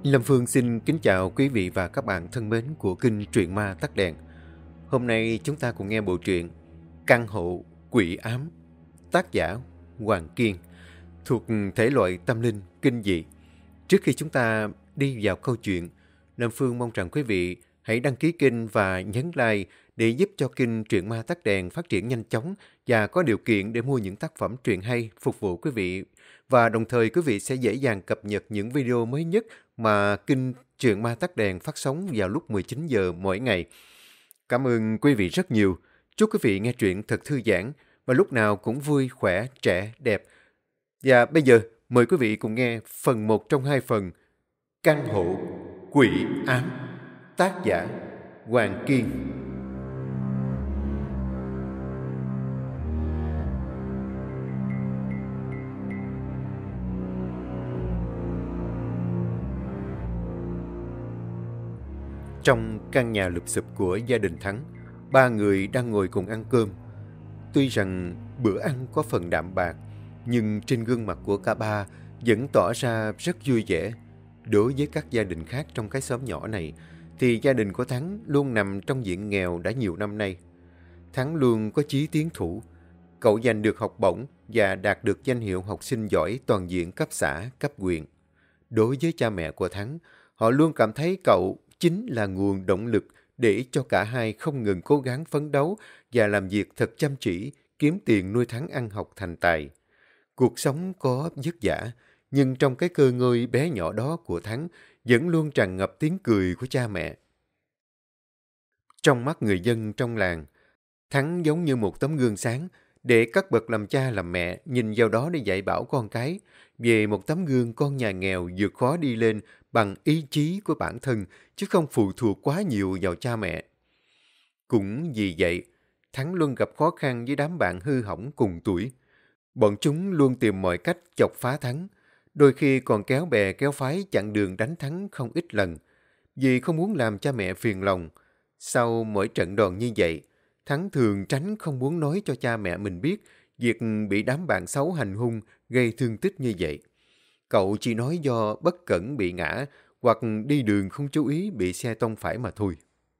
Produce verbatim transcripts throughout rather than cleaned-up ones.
Lâm Phương xin kính chào quý vị và các bạn thân mến của kênh Truyện Ma Tắt Đèn. Hôm nay chúng ta cùng nghe bộ truyện Căn Hộ Quỷ Ám, tác giả Hoàng Kiên, thuộc thể loại tâm linh kinh dị. Trước khi chúng ta đi vào câu chuyện, Lâm Phương mong rằng quý vị hãy đăng ký kênh và nhấn like để giúp cho kênh Truyện Ma Tắt Đèn phát triển nhanh chóng và có điều kiện để mua những tác phẩm truyện hay phục vụ quý vị. Và đồng thời quý vị sẽ dễ dàng cập nhật những video mới nhất mà kênh Truyện Ma Tắt Đèn phát sóng vào lúc mười chín giờ mỗi ngày. Cảm ơn quý vị rất nhiều. Chúc quý vị nghe truyện thật thư giãn và lúc nào cũng vui, khỏe, trẻ, đẹp. Và bây giờ mời quý vị cùng nghe phần một trong hai phần Căn Hộ Quỷ Ám, tác giả Hoàng Kiên. Trong căn nhà lụp xụp của gia đình Thắng, ba người đang ngồi cùng ăn cơm. Tuy rằng bữa ăn có phần đạm bạc, nhưng trên gương mặt của cả ba vẫn tỏ ra rất vui vẻ. Đối với các gia đình khác trong cái xóm nhỏ này, thì gia đình của Thắng luôn nằm trong diện nghèo đã nhiều năm nay. Thắng luôn có chí tiến thủ. Cậu giành được học bổng và đạt được danh hiệu học sinh giỏi toàn diện cấp xã, cấp huyện. Đối với cha mẹ của Thắng, họ luôn cảm thấy cậu chính là nguồn động lực để cho cả hai không ngừng cố gắng phấn đấu và làm việc thật chăm chỉ, kiếm tiền nuôi Thắng ăn học thành tài. Cuộc sống có vất vả, nhưng trong cái cơ ngơi bé nhỏ đó của Thắng vẫn luôn tràn ngập tiếng cười của cha mẹ. Trong mắt người dân trong làng, Thắng giống như một tấm gương sáng để các bậc làm cha làm mẹ nhìn vào đó để dạy bảo con cái về một tấm gương con nhà nghèo vượt khó đi lên bằng ý chí của bản thân, chứ không phụ thuộc quá nhiều vào cha mẹ. Cũng vì vậy, Thắng luôn gặp khó khăn với đám bạn hư hỏng cùng tuổi. Bọn chúng luôn tìm mọi cách chọc phá Thắng, đôi khi còn kéo bè kéo phái chặn đường đánh Thắng không ít lần, vì không muốn làm cha mẹ phiền lòng. Sau mỗi trận đòn như vậy, Thắng thường tránh không muốn nói cho cha mẹ mình biết việc bị đám bạn xấu hành hung gây thương tích như vậy. Cậu chỉ nói do bất cẩn bị ngã hoặc đi đường không chú ý bị xe tông phải mà thôi.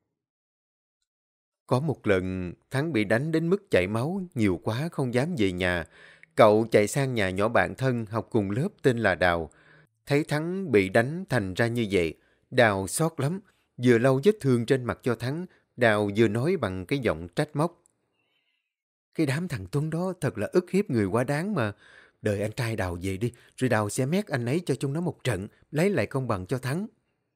Có một lần, Thắng bị đánh đến mức chảy máu, nhiều quá không dám về nhà. Cậu chạy sang nhà nhỏ bạn thân học cùng lớp tên là Đào. Thấy Thắng bị đánh thành ra như vậy, Đào xót lắm. Vừa lau vết thương trên mặt cho Thắng, Đào vừa nói bằng cái giọng trách móc. Cái đám thằng Tuấn đó thật là ức hiếp người quá đáng mà. Đợi anh trai Đào về đi, rồi Đào sẽ mét anh ấy cho chúng nó một trận, lấy lại công bằng cho Thắng.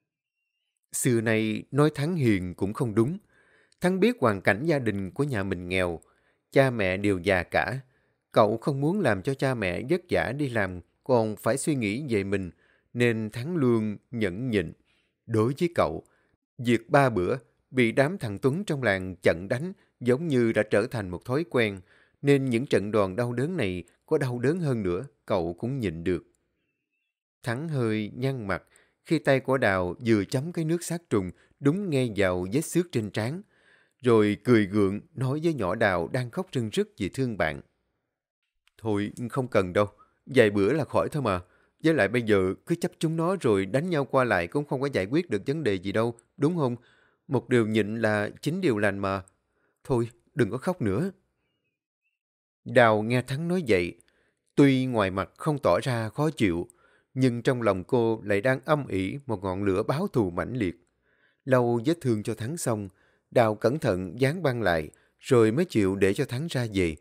Xưa nay nói Thắng hiền cũng không đúng. Thắng biết hoàn cảnh gia đình của nhà mình nghèo, cha mẹ đều già cả. Cậu không muốn làm cho cha mẹ vất vả đi làm, còn phải suy nghĩ về mình, nên Thắng luôn nhẫn nhịn. Đối với cậu, việc ba bữa bị đám thằng Tuấn trong làng chặn đánh giống như đã trở thành một thói quen, nên những trận đòn đau đớn này có đau đớn hơn nữa, cậu cũng nhịn được. Thắng hơi nhăn mặt khi tay của Đào vừa chấm cái nước sát trùng đúng ngay vào vết xước trên trán, rồi cười gượng nói với nhỏ Đào đang khóc rưng rức vì thương bạn. Thôi không cần đâu, vài bữa là khỏi thôi mà. Với lại bây giờ cứ chấp chúng nó rồi đánh nhau qua lại cũng không có giải quyết được vấn đề gì đâu, đúng không? Một điều nhịn là chính điều lành mà. Thôi, đừng có khóc nữa. Đào nghe Thắng nói vậy, tuy ngoài mặt không tỏ ra khó chịu, nhưng trong lòng cô lại đang âm ỉ một ngọn lửa báo thù mãnh liệt. Lau vết thương cho Thắng xong, Đào cẩn thận dán băng lại, rồi mới chịu để cho Thắng ra về.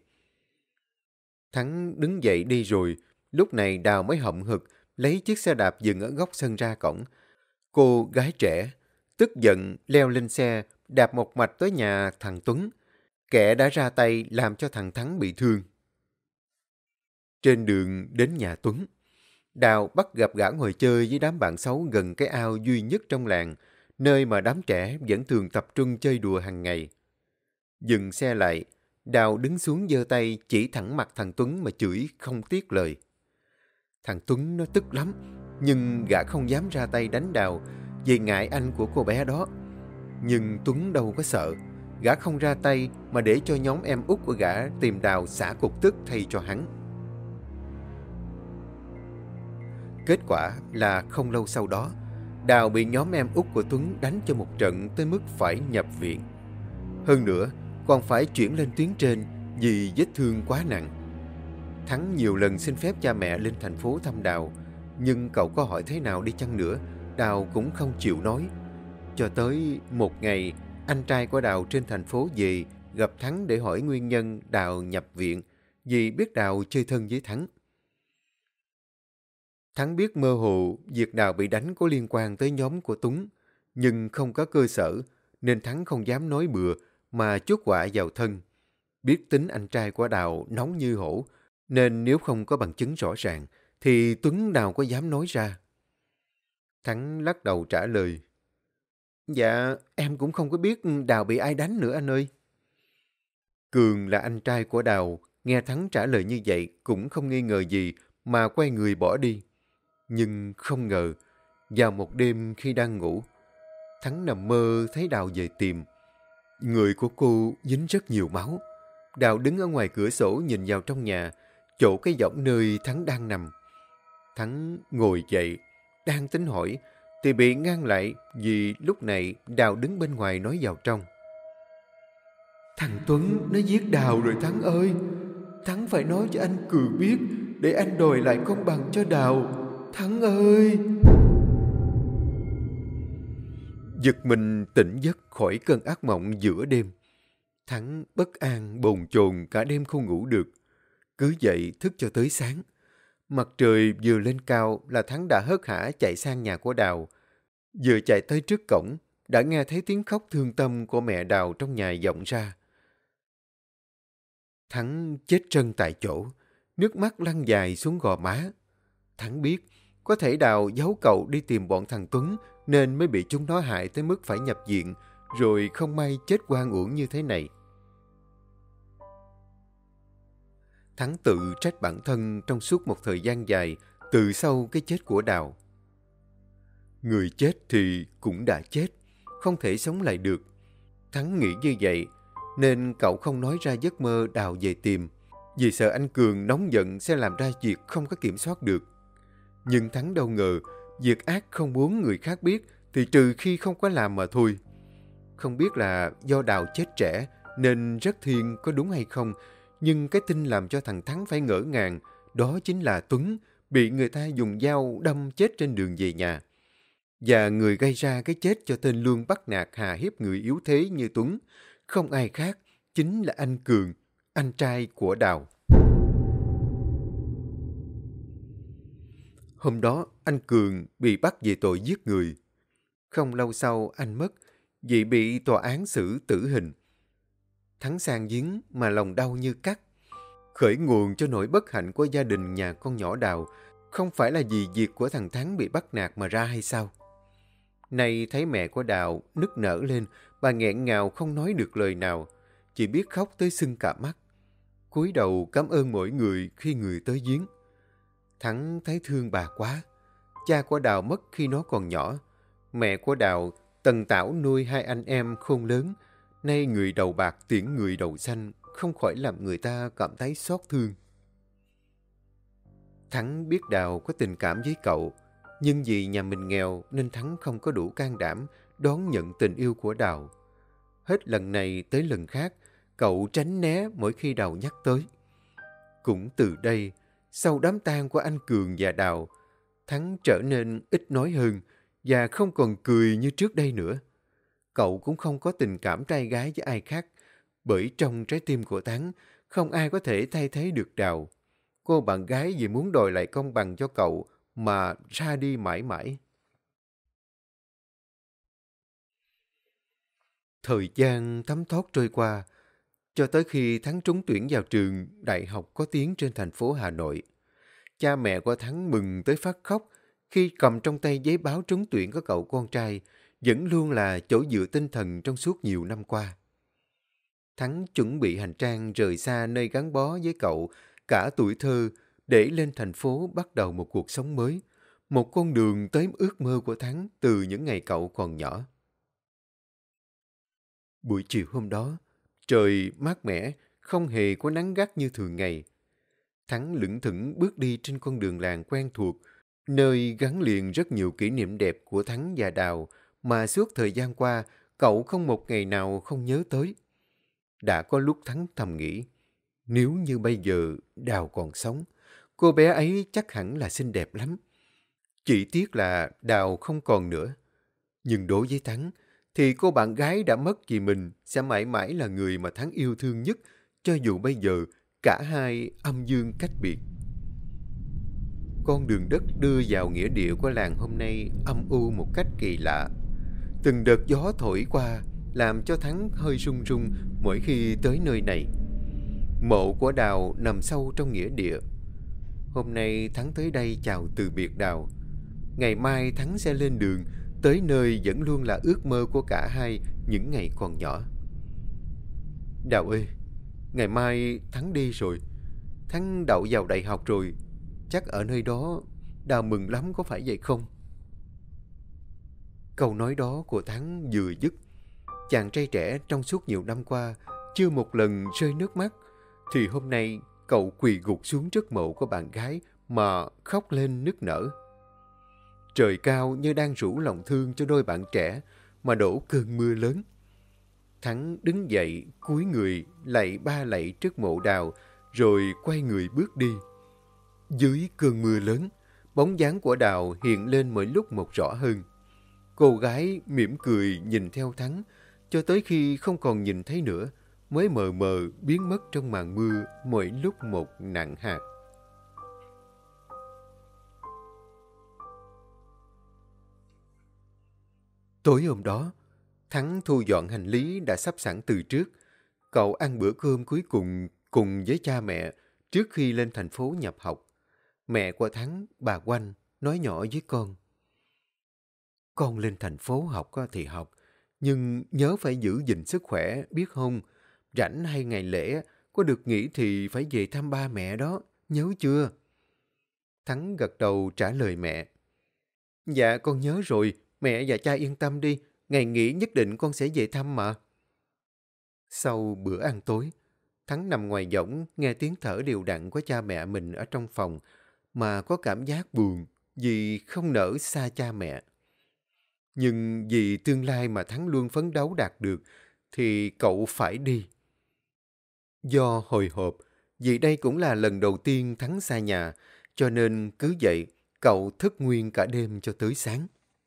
Thắng đứng dậy đi rồi, lúc này Đào mới hậm hực lấy chiếc xe đạp dừng ở góc sân ra cổng. Cô gái trẻ, tức giận leo lên xe, đạp một mạch tới nhà thằng Tuấn. Kẻ đã ra tay làm cho thằng Thắng bị thương. Trên đường đến nhà Tuấn, Đào bắt gặp gã ngồi chơi với đám bạn xấu gần cái ao duy nhất trong làng, nơi mà đám trẻ vẫn thường tập trung chơi đùa hàng ngày. Dừng xe lại, Đào đứng xuống giơ tay chỉ thẳng mặt thằng Tuấn mà chửi không tiếc lời. Thằng Tuấn nó tức lắm, nhưng gã không dám ra tay đánh Đào vì ngại anh của cô bé đó. Nhưng Tuấn đâu có sợ, gã không ra tay mà để cho nhóm em út của gã tìm Đào xả cục tức thay cho hắn. Kết quả là không lâu sau đó, Đào bị nhóm em út của Tuấn đánh cho một trận tới mức phải nhập viện. Hơn nữa, còn phải chuyển lên tuyến trên vì vết thương quá nặng. Thắng nhiều lần xin phép cha mẹ lên thành phố thăm Đào, nhưng cậu có hỏi thế nào đi chăng nữa, Đào cũng không chịu nói. Cho tới một ngày, anh trai của Đào trên thành phố về gặp Thắng để hỏi nguyên nhân Đào nhập viện, vì biết Đào chơi thân với Thắng. Thắng biết mơ hồ việc Đào bị đánh có liên quan tới nhóm của Tuấn, nhưng không có cơ sở, nên Thắng không dám nói bừa mà chuốc họa vào thân. Biết tính anh trai của Đào nóng như hổ, nên nếu không có bằng chứng rõ ràng, thì Tuấn nào có dám nói ra. Thắng lắc đầu trả lời: Dạ, em cũng không có biết Đào bị ai đánh nữa anh ơi. Cường là anh trai của Đào, nghe Thắng trả lời như vậy cũng không nghi ngờ gì mà quay người bỏ đi. Nhưng không ngờ, vào một đêm khi đang ngủ, Thắng nằm mơ thấy Đào về tìm. Người của cô dính rất nhiều máu. Đào đứng ở ngoài cửa sổ nhìn vào trong nhà, chỗ cái võng nơi Thắng đang nằm. Thắng ngồi dậy, đang tính hỏi, thì bị ngăn lại vì lúc này Đào đứng bên ngoài nói vào trong. Thằng Tuấn nó giết Đào rồi Thắng ơi. Thắng phải nói cho anh Cường biết để anh đòi lại công bằng cho Đào. Thắng ơi! Giật mình tỉnh giấc khỏi cơn ác mộng giữa đêm. Thắng bất an bồn chồn cả đêm không ngủ được. Cứ dậy thức cho tới sáng. Mặt trời vừa lên cao là Thắng đã hớt hả chạy sang nhà của Đào. Vừa chạy tới trước cổng, đã nghe thấy tiếng khóc thương tâm của mẹ Đào trong nhà vọng ra. Thắng chết trân tại chỗ, nước mắt lăn dài xuống gò má. Thắng biết, có thể Đào giấu cậu đi tìm bọn thằng Tuấn nên mới bị chúng nó hại tới mức phải nhập viện, rồi không may chết oan uổng như thế này. Thắng tự trách bản thân trong suốt một thời gian dài từ sau cái chết của Đào. Người chết thì cũng đã chết, không thể sống lại được. Thắng nghĩ như vậy, nên cậu không nói ra giấc mơ Đào về tìm, vì sợ anh Cường nóng giận sẽ làm ra việc không có kiểm soát được. Nhưng Thắng đâu ngờ, việc ác không muốn người khác biết thì trừ khi không có làm mà thôi. Không biết là do Đào chết trẻ nên rất thiên có đúng hay không, nhưng cái tin làm cho thằng Thắng phải ngỡ ngàng, đó chính là Tuấn bị người ta dùng dao đâm chết trên đường về nhà. Và người gây ra cái chết cho tên luôn bắt nạt hà hiếp người yếu thế như Tuấn, không ai khác, chính là anh Cường, anh trai của Đào. Hôm đó, anh Cường bị bắt về tội giết người. Không lâu sau, anh mất, vì bị tòa án xử tử hình. Thắng sang giếng mà lòng đau như cắt. Khởi nguồn cho nỗi bất hạnh của gia đình nhà con nhỏ Đào không phải là vì việc của thằng Thắng bị bắt nạt mà ra hay sao? Nay thấy mẹ của Đào nức nở lên, bà nghẹn ngào không nói được lời nào, chỉ biết khóc tới sưng cả mắt. Cúi đầu cảm ơn mỗi người khi người tới giếng. Thắng thấy thương bà quá. Cha của Đào mất khi nó còn nhỏ. Mẹ của Đào tần tảo nuôi hai anh em khôn lớn. Nay người đầu bạc tiễn người đầu xanh, không khỏi làm người ta cảm thấy xót thương. Thắng biết Đào có tình cảm với cậu, nhưng vì nhà mình nghèo nên Thắng không có đủ can đảm đón nhận tình yêu của Đào. Hết lần này tới lần khác, cậu tránh né mỗi khi Đào nhắc tới. Cũng từ đây, sau đám tang của anh Cường và Đào, Thắng trở nên ít nói hơn và không còn cười như trước đây nữa. Cậu cũng không có tình cảm trai gái với ai khác, bởi trong trái tim của Thắng không ai có thể thay thế được Đào. Cô bạn gái vì muốn đòi lại công bằng cho cậu mà ra đi mãi mãi. Thời gian thấm thoát trôi qua, cho tới khi Thắng trúng tuyển vào trường đại học có tiếng trên thành phố Hà Nội. Cha mẹ của Thắng mừng tới phát khóc khi cầm trong tay giấy báo trúng tuyển của cậu con trai, vẫn luôn là chỗ dựa tinh thần trong suốt nhiều năm qua. Thắng chuẩn bị hành trang rời xa nơi gắn bó với cậu cả tuổi thơ để lên thành phố bắt đầu một cuộc sống mới, một con đường tới ước mơ của Thắng từ những ngày cậu còn nhỏ. Buổi chiều hôm đó, trời mát mẻ, không hề có nắng gắt như thường ngày. Thắng lững thững bước đi trên con đường làng quen thuộc, nơi gắn liền rất nhiều kỷ niệm đẹp của Thắng và Đào mà suốt thời gian qua cậu không một ngày nào không nhớ tới. Đã có lúc Thắng thầm nghĩ, nếu như bây giờ Đào còn sống, cô bé ấy chắc hẳn là xinh đẹp lắm. Chỉ tiếc là Đào không còn nữa. Nhưng đối với Thắng, thì cô bạn gái đã mất vì mình sẽ mãi mãi là người mà Thắng yêu thương nhất, cho dù bây giờ cả hai âm dương cách biệt. Con đường đất đưa vào nghĩa địa của làng hôm nay âm u một cách kỳ lạ. Từng đợt gió thổi qua làm cho Thắng hơi run run mỗi khi tới nơi này. Mộ của Đào nằm sâu trong nghĩa địa. Hôm nay Thắng tới đây chào từ biệt Đào. Ngày mai Thắng sẽ lên đường tới nơi vẫn luôn là ước mơ của cả hai những ngày còn nhỏ. Đào ơi, ngày mai Thắng đi rồi. Thắng đậu vào đại học rồi. Chắc ở nơi đó Đào mừng lắm có phải vậy không? Câu nói đó của Thắng vừa dứt, chàng trai trẻ trong suốt nhiều năm qua chưa một lần rơi nước mắt, thì hôm nay cậu quỳ gục xuống trước mộ của bạn gái mà khóc lên nức nở. Trời cao như đang rủ lòng thương cho đôi bạn trẻ mà đổ cơn mưa lớn. Thắng đứng dậy cúi người lạy ba lạy trước mộ Đào rồi quay người bước đi. Dưới cơn mưa lớn, bóng dáng của Đào hiện lên mỗi lúc một rõ hơn. Cô gái mỉm cười nhìn theo Thắng cho tới khi không còn nhìn thấy nữa mới mờ mờ biến mất trong màn mưa mỗi lúc một nặng hạt. Tối hôm đó, Thắng thu dọn hành lý đã sắp sẵn từ trước. Cậu ăn bữa cơm cuối cùng cùng với cha mẹ trước khi lên thành phố nhập học. Mẹ của Thắng, bà Oanh, nói nhỏ với con. Con lên thành phố học thì học, nhưng nhớ phải giữ gìn sức khỏe, biết không? Rảnh hay ngày lễ, có được nghỉ thì phải về thăm ba mẹ đó, nhớ chưa? Thắng gật đầu trả lời mẹ. Dạ con nhớ rồi, mẹ và cha yên tâm đi, ngày nghỉ nhất định con sẽ về thăm mà. Sau bữa ăn tối, Thắng nằm ngoài võng nghe tiếng thở đều đặn của cha mẹ mình ở trong phòng mà có cảm giác buồn vì không nỡ xa cha mẹ. Nhưng vì tương lai mà Thắng luôn phấn đấu đạt được thì cậu phải đi. Do hồi hộp, vì đây cũng là lần đầu tiên Thắng xa nhà, cho nên cứ vậy cậu thức nguyên cả đêm cho tới sáng.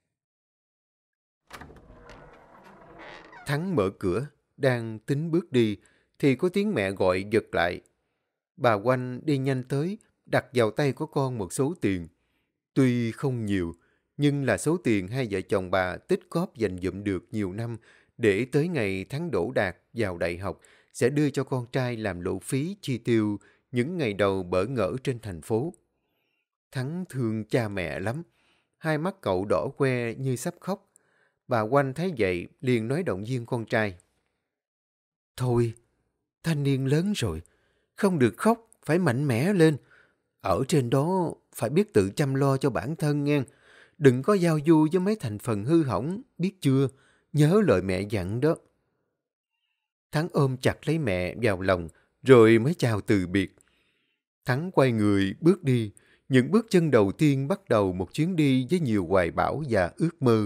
Thắng mở cửa, đang tính bước đi thì có tiếng mẹ gọi giật lại. Bà Oanh đi nhanh tới, đặt vào tay của con một số tiền. Tuy không nhiều, nhưng là số tiền hai vợ chồng bà tích góp dành dụm được nhiều năm để tới ngày Thắng đỗ đạt vào đại học sẽ đưa cho con trai làm lộ phí chi tiêu những ngày đầu bỡ ngỡ trên thành phố. Thắng thương cha mẹ lắm, hai mắt cậu đỏ que như sắp khóc. Bà Oanh thấy vậy liền nói động viên con trai. Thôi, thanh niên lớn rồi, không được khóc, phải mạnh mẽ lên. Ở trên đó phải biết tự chăm lo cho bản thân nghe. Đừng có giao du với mấy thành phần hư hỏng, biết chưa? Nhớ lời mẹ dặn đó. Thắng ôm chặt lấy mẹ vào lòng, rồi mới chào từ biệt. Thắng quay người bước đi, những bước chân đầu tiên bắt đầu một chuyến đi với nhiều hoài bão và ước mơ.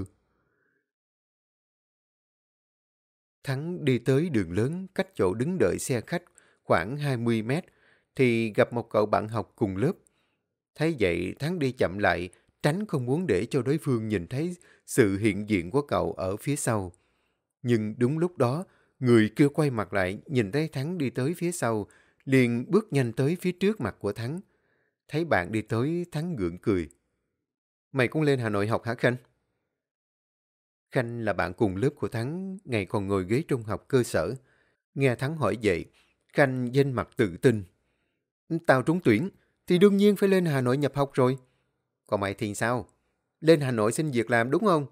Thắng đi tới đường lớn cách chỗ đứng đợi xe khách khoảng hai mươi mét, thì gặp một cậu bạn học cùng lớp. Thấy vậy Thắng đi chậm lại, tránh không muốn để cho đối phương nhìn thấy sự hiện diện của cậu ở phía sau. Nhưng đúng lúc đó, người kia quay mặt lại nhìn thấy Thắng đi tới phía sau, liền bước nhanh tới phía trước mặt của Thắng. Thấy bạn đi tới, Thắng gượng cười. Mày cũng lên Hà Nội học hả Khanh? Khanh là bạn cùng lớp của Thắng, ngày còn ngồi ghế trung học cơ sở. Nghe Thắng hỏi vậy, Khanh vênh mặt tự tin. Tao trúng tuyển, thì đương nhiên phải lên Hà Nội nhập học rồi. Còn mày thì sao? Lên Hà Nội xin việc làm đúng không?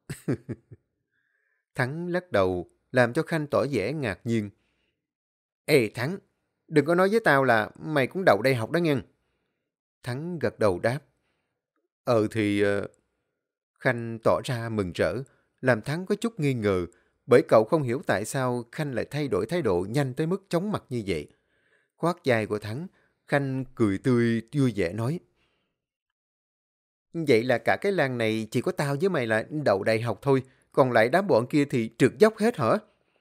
Thắng lắc đầu, làm cho Khanh tỏ vẻ ngạc nhiên. Ê Thắng, đừng có nói với tao là mày cũng đậu đây học đó nghe. Thắng gật đầu đáp. Ờ thì... Uh... Khanh tỏ ra mừng rỡ, làm Thắng có chút nghi ngờ, bởi cậu không hiểu tại sao Khanh lại thay đổi thái độ nhanh tới mức chóng mặt như vậy. Khoác vai của Thắng, Khanh cười tươi vui vẻ nói. Vậy là cả cái làng này chỉ có tao với mày là đậu đại học thôi, còn lại đám bọn kia thì trượt dốc hết hả?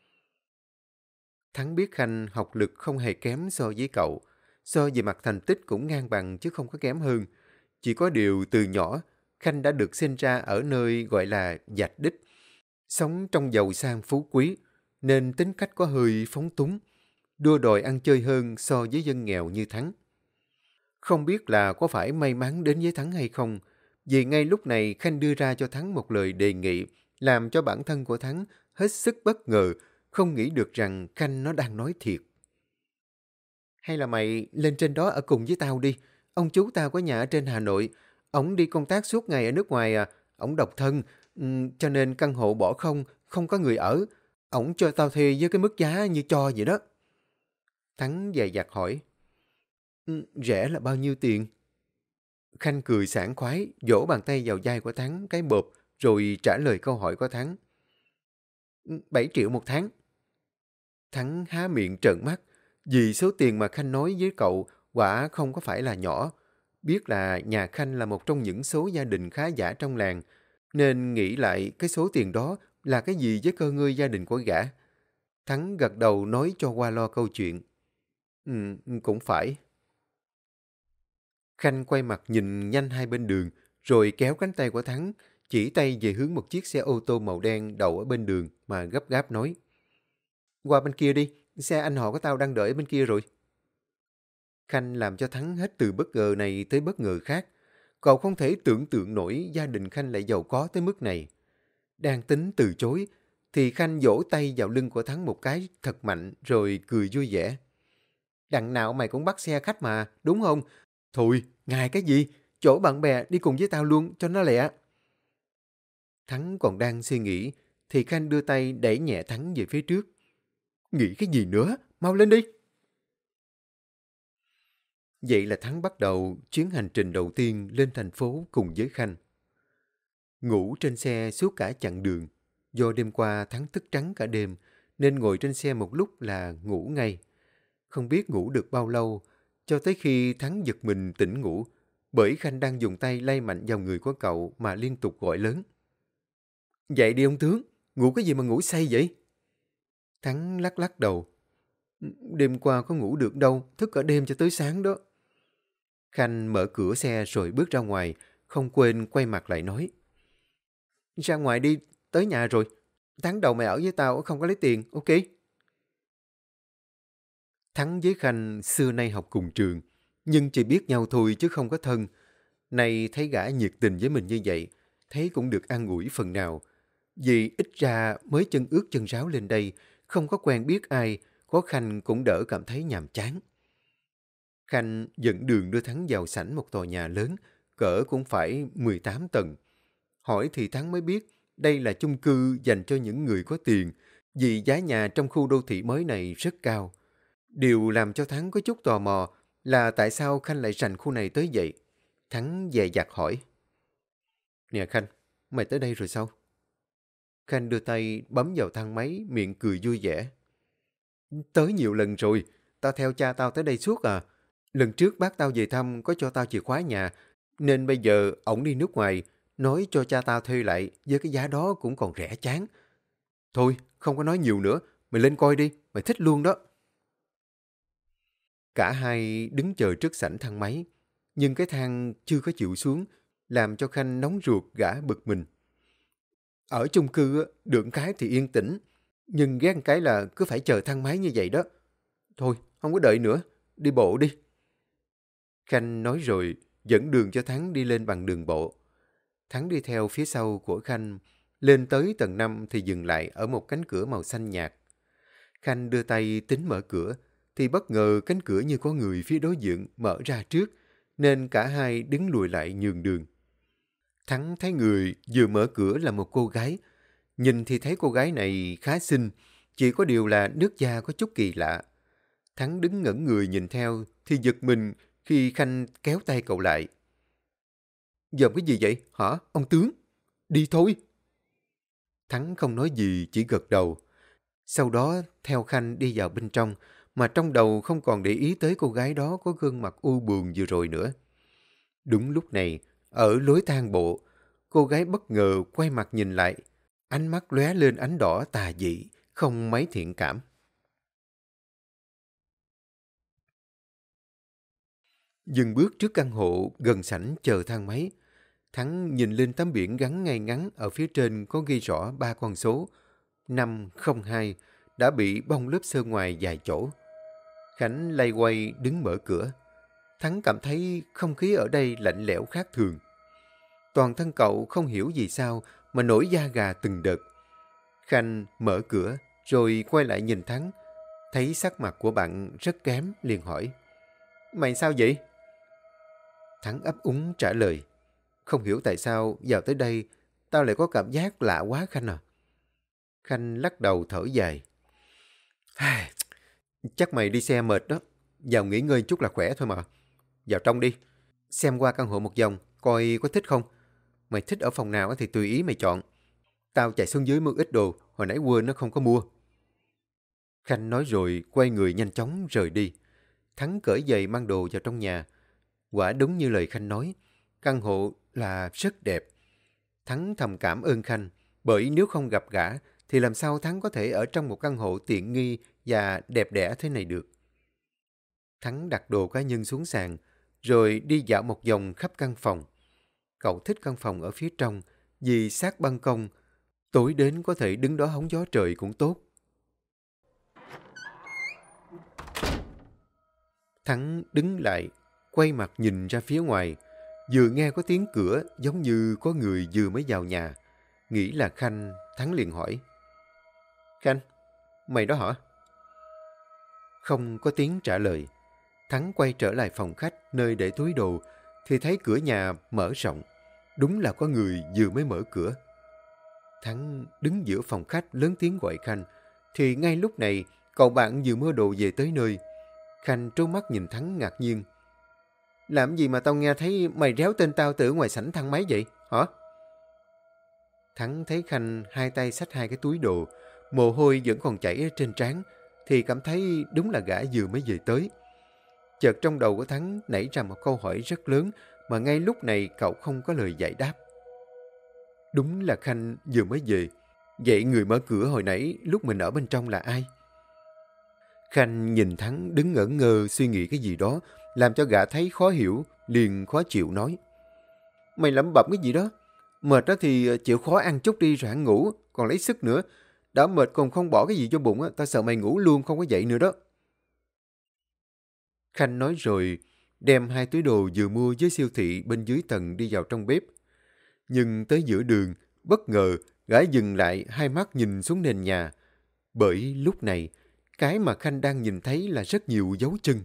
Thắng biết Khanh học lực không hề kém so với cậu. So về mặt thành tích cũng ngang bằng chứ không có kém hơn. Chỉ có điều từ nhỏ, Khanh đã được sinh ra ở nơi gọi là dạch đích. Sống trong giàu sang phú quý, nên tính cách có hơi phóng túng, đua đòi ăn chơi hơn so với dân nghèo như Thắng. Không biết là có phải may mắn đến với Thắng hay không, vì ngay lúc này Khanh đưa ra cho Thắng một lời đề nghị làm cho bản thân của Thắng hết sức bất ngờ, không nghĩ được rằng Khanh nó đang nói thiệt. Hay là mày lên trên đó ở cùng với tao đi. Ông chú tao có nhà ở trên Hà Nội. Ổng đi công tác suốt ngày ở nước ngoài à. Ổng độc thân, ừm, cho nên căn hộ bỏ không, không có người ở. Ổng cho tao thuê với cái mức giá như cho vậy đó. Thắng dè dặt hỏi. "Ừ, rẻ là bao nhiêu tiền?" Khanh cười sảng khoái, vỗ bàn tay vào vai của Thắng cái bộp, rồi trả lời câu hỏi của Thắng. "Ừ, bảy triệu một tháng." Thắng há miệng trợn mắt, vì số tiền mà Khanh nói với cậu quả không có phải là nhỏ. Biết là nhà Khanh là một trong những số gia đình khá giả trong làng, nên nghĩ lại cái số tiền đó là cái gì với cơ ngơi gia đình của gã. Thắng gật đầu nói cho qua lo câu chuyện. Ừ, cũng phải. Khanh quay mặt nhìn nhanh hai bên đường, rồi kéo cánh tay của Thắng, chỉ tay về hướng một chiếc xe ô tô màu đen đậu ở bên đường mà gấp gáp nói. Qua bên kia đi, xe anh họ của tao đang đợi ở bên kia rồi. Khanh làm cho Thắng hết từ bất ngờ này tới bất ngờ khác. Cậu không thể tưởng tượng nổi gia đình Khanh lại giàu có tới mức này. Đang tính từ chối, thì Khanh vỗ tay vào lưng của Thắng một cái thật mạnh rồi cười vui vẻ. Đằng nào mày cũng bắt xe khách mà, đúng không? Thôi, ngại cái gì? Chỗ bạn bè đi cùng với tao luôn cho nó lẹ. Thắng còn đang suy nghĩ, thì Khanh đưa tay đẩy nhẹ Thắng về phía trước. Nghĩ cái gì nữa? Mau lên đi. Vậy là Thắng bắt đầu chuyến hành trình đầu tiên lên thành phố cùng với Khanh. Ngủ trên xe suốt cả chặng đường. Do đêm qua Thắng thức trắng cả đêm, nên ngồi trên xe một lúc là ngủ ngay. Không biết ngủ được bao lâu, cho tới khi Thắng giật mình tỉnh ngủ, bởi Khanh đang dùng tay lay mạnh vào người của cậu mà liên tục gọi lớn. Dậy đi ông tướng, ngủ cái gì mà ngủ say vậy? Thắng lắc lắc đầu. Đêm qua có ngủ được đâu, thức cả đêm cho tới sáng đó. Khanh mở cửa xe rồi bước ra ngoài, không quên quay mặt lại nói. Ra ngoài đi, tới nhà rồi. Tháng đầu mày ở với tao không có lấy tiền, ok? Thắng với Khanh xưa nay học cùng trường, nhưng chỉ biết nhau thôi chứ không có thân. Này thấy gã nhiệt tình với mình như vậy, thấy cũng được an ủi phần nào. Vì ít ra mới chân ướt chân ráo lên đây, không có quen biết ai, có Khanh cũng đỡ cảm thấy nhàm chán. Khanh dẫn đường đưa Thắng vào sảnh một tòa nhà lớn, cỡ cũng phải mười tám tầng. Hỏi thì Thắng mới biết đây là chung cư dành cho những người có tiền, vì giá nhà trong khu đô thị mới này rất cao. Điều làm cho Thắng có chút tò mò là tại sao Khanh lại rành khu này tới vậy. Thắng dè dặt hỏi. Nè Khanh, mày tới đây rồi sao? Khanh đưa tay bấm vào thang máy, miệng cười vui vẻ. Tới nhiều lần rồi, tao theo cha tao tới đây suốt à. Lần trước bác tao về thăm có cho tao chìa khóa nhà, nên bây giờ ổng đi nước ngoài, nói cho cha tao thuê lại, với cái giá đó cũng còn rẻ chán. Thôi, không có nói nhiều nữa, mày lên coi đi, mày thích luôn đó. Cả hai đứng chờ trước sảnh thang máy, nhưng cái thang chưa có chịu xuống, làm cho Khanh nóng ruột gã bực mình. Ở chung cư, á, được cái thì yên tĩnh, nhưng ghét cái là cứ phải chờ thang máy như vậy đó. Thôi, không có đợi nữa, đi bộ đi. Khanh nói rồi, dẫn đường cho Thắng đi lên bằng đường bộ. Thắng đi theo phía sau của Khanh, lên tới tầng năm thì dừng lại ở một cánh cửa màu xanh nhạt. Khanh đưa tay tính mở cửa, thì bất ngờ cánh cửa như có người phía đối diện mở ra trước, nên cả hai đứng lùi lại nhường đường. Thắng thấy người vừa mở cửa là một cô gái. Nhìn thì thấy cô gái này khá xinh, chỉ có điều là nước da có chút kỳ lạ. Thắng đứng ngẩn người nhìn theo thì giật mình khi Khanh kéo tay cậu lại. Dòm cái gì vậy hả ông tướng? Đi thôi. Thắng không nói gì, chỉ gật đầu. Sau đó theo Khanh đi vào bên trong, mà trong đầu không còn để ý tới cô gái đó có gương mặt u buồn vừa rồi nữa. Đúng lúc này, Ở lối thang bộ, cô gái bất ngờ quay mặt nhìn lại. Ánh mắt lóe lên ánh đỏ tà dị, không mấy thiện cảm. Dừng bước trước căn hộ gần sảnh chờ thang máy. Thắng nhìn lên tấm biển gắn ngay ngắn ở phía trên có ghi rõ ba con số năm không hai đã bị bong lớp sơn ngoài vài chỗ. Khánh lay quay đứng mở cửa. Thắng cảm thấy không khí ở đây lạnh lẽo khác thường. Toàn thân cậu không hiểu vì sao mà nổi da gà từng đợt. Khanh mở cửa rồi quay lại nhìn Thắng. Thấy sắc mặt của bạn rất kém liền hỏi. Mày sao vậy? Thắng ấp úng trả lời. Không hiểu tại sao vào tới đây tao lại có cảm giác lạ quá Khanh à. Khanh lắc đầu thở dài. Chắc mày đi xe mệt đó. Vào nghỉ ngơi chút là khỏe thôi mà. Vào trong đi. Xem qua căn hộ một vòng, coi có thích không. Mày thích ở phòng nào thì tùy ý mày chọn. Tao chạy xuống dưới mua ít đồ, hồi nãy quên nó không có mua. Khanh nói rồi quay người nhanh chóng rời đi. Thắng cởi giày mang đồ vào trong nhà. Quả đúng như lời Khanh nói, căn hộ là rất đẹp. Thắng thầm cảm ơn Khanh, bởi nếu không gặp gã thì làm sao Thắng có thể ở trong một căn hộ tiện nghi và đẹp đẽ thế này được. Thắng đặt đồ cá nhân xuống sàn, rồi đi dạo một vòng khắp căn phòng. Cậu thích căn phòng ở phía trong, vì sát ban công, tối đến có thể đứng đó hóng gió trời cũng tốt. Thắng đứng lại, quay mặt nhìn ra phía ngoài, vừa nghe có tiếng cửa giống như có người vừa mới vào nhà. Nghĩ là Khanh, Thắng liền hỏi. Khanh, mày đó hả? Không có tiếng trả lời. Thắng quay trở lại phòng khách nơi để túi đồ, thì thấy cửa nhà mở rộng. Đúng là có người vừa mới mở cửa. Thắng đứng giữa phòng khách lớn tiếng gọi Khanh, thì ngay lúc này cậu bạn vừa mua đồ về tới nơi. Khanh trố mắt nhìn Thắng ngạc nhiên. Làm gì mà tao nghe thấy mày réo tên tao từ ngoài sảnh thang máy vậy, hả? Thắng thấy Khanh hai tay xách hai cái túi đồ, mồ hôi vẫn còn chảy trên trán, thì cảm thấy đúng là gã vừa mới về tới. Chợt trong đầu của Thắng nảy ra một câu hỏi rất lớn mà ngay lúc này cậu không có lời giải đáp. Đúng là Khanh vừa mới về. Vậy người mở cửa hồi nãy lúc mình ở bên trong là ai? Khanh nhìn Thắng đứng ngẩn ngơ suy nghĩ cái gì đó, làm cho gã thấy khó hiểu, liền khó chịu nói. Mày lẩm bẩm cái gì đó? Mệt đó thì chịu khó ăn chút đi rồi ăn ngủ, còn lấy sức nữa. Đã mệt còn không bỏ cái gì cho bụng, tao sợ mày ngủ luôn không có dậy nữa đó. Khanh nói rồi, đem hai túi đồ vừa mua với siêu thị bên dưới tầng đi vào trong bếp. Nhưng tới giữa đường, bất ngờ, gã dừng lại hai mắt nhìn xuống nền nhà. Bởi lúc này, cái mà Khanh đang nhìn thấy là rất nhiều dấu chân.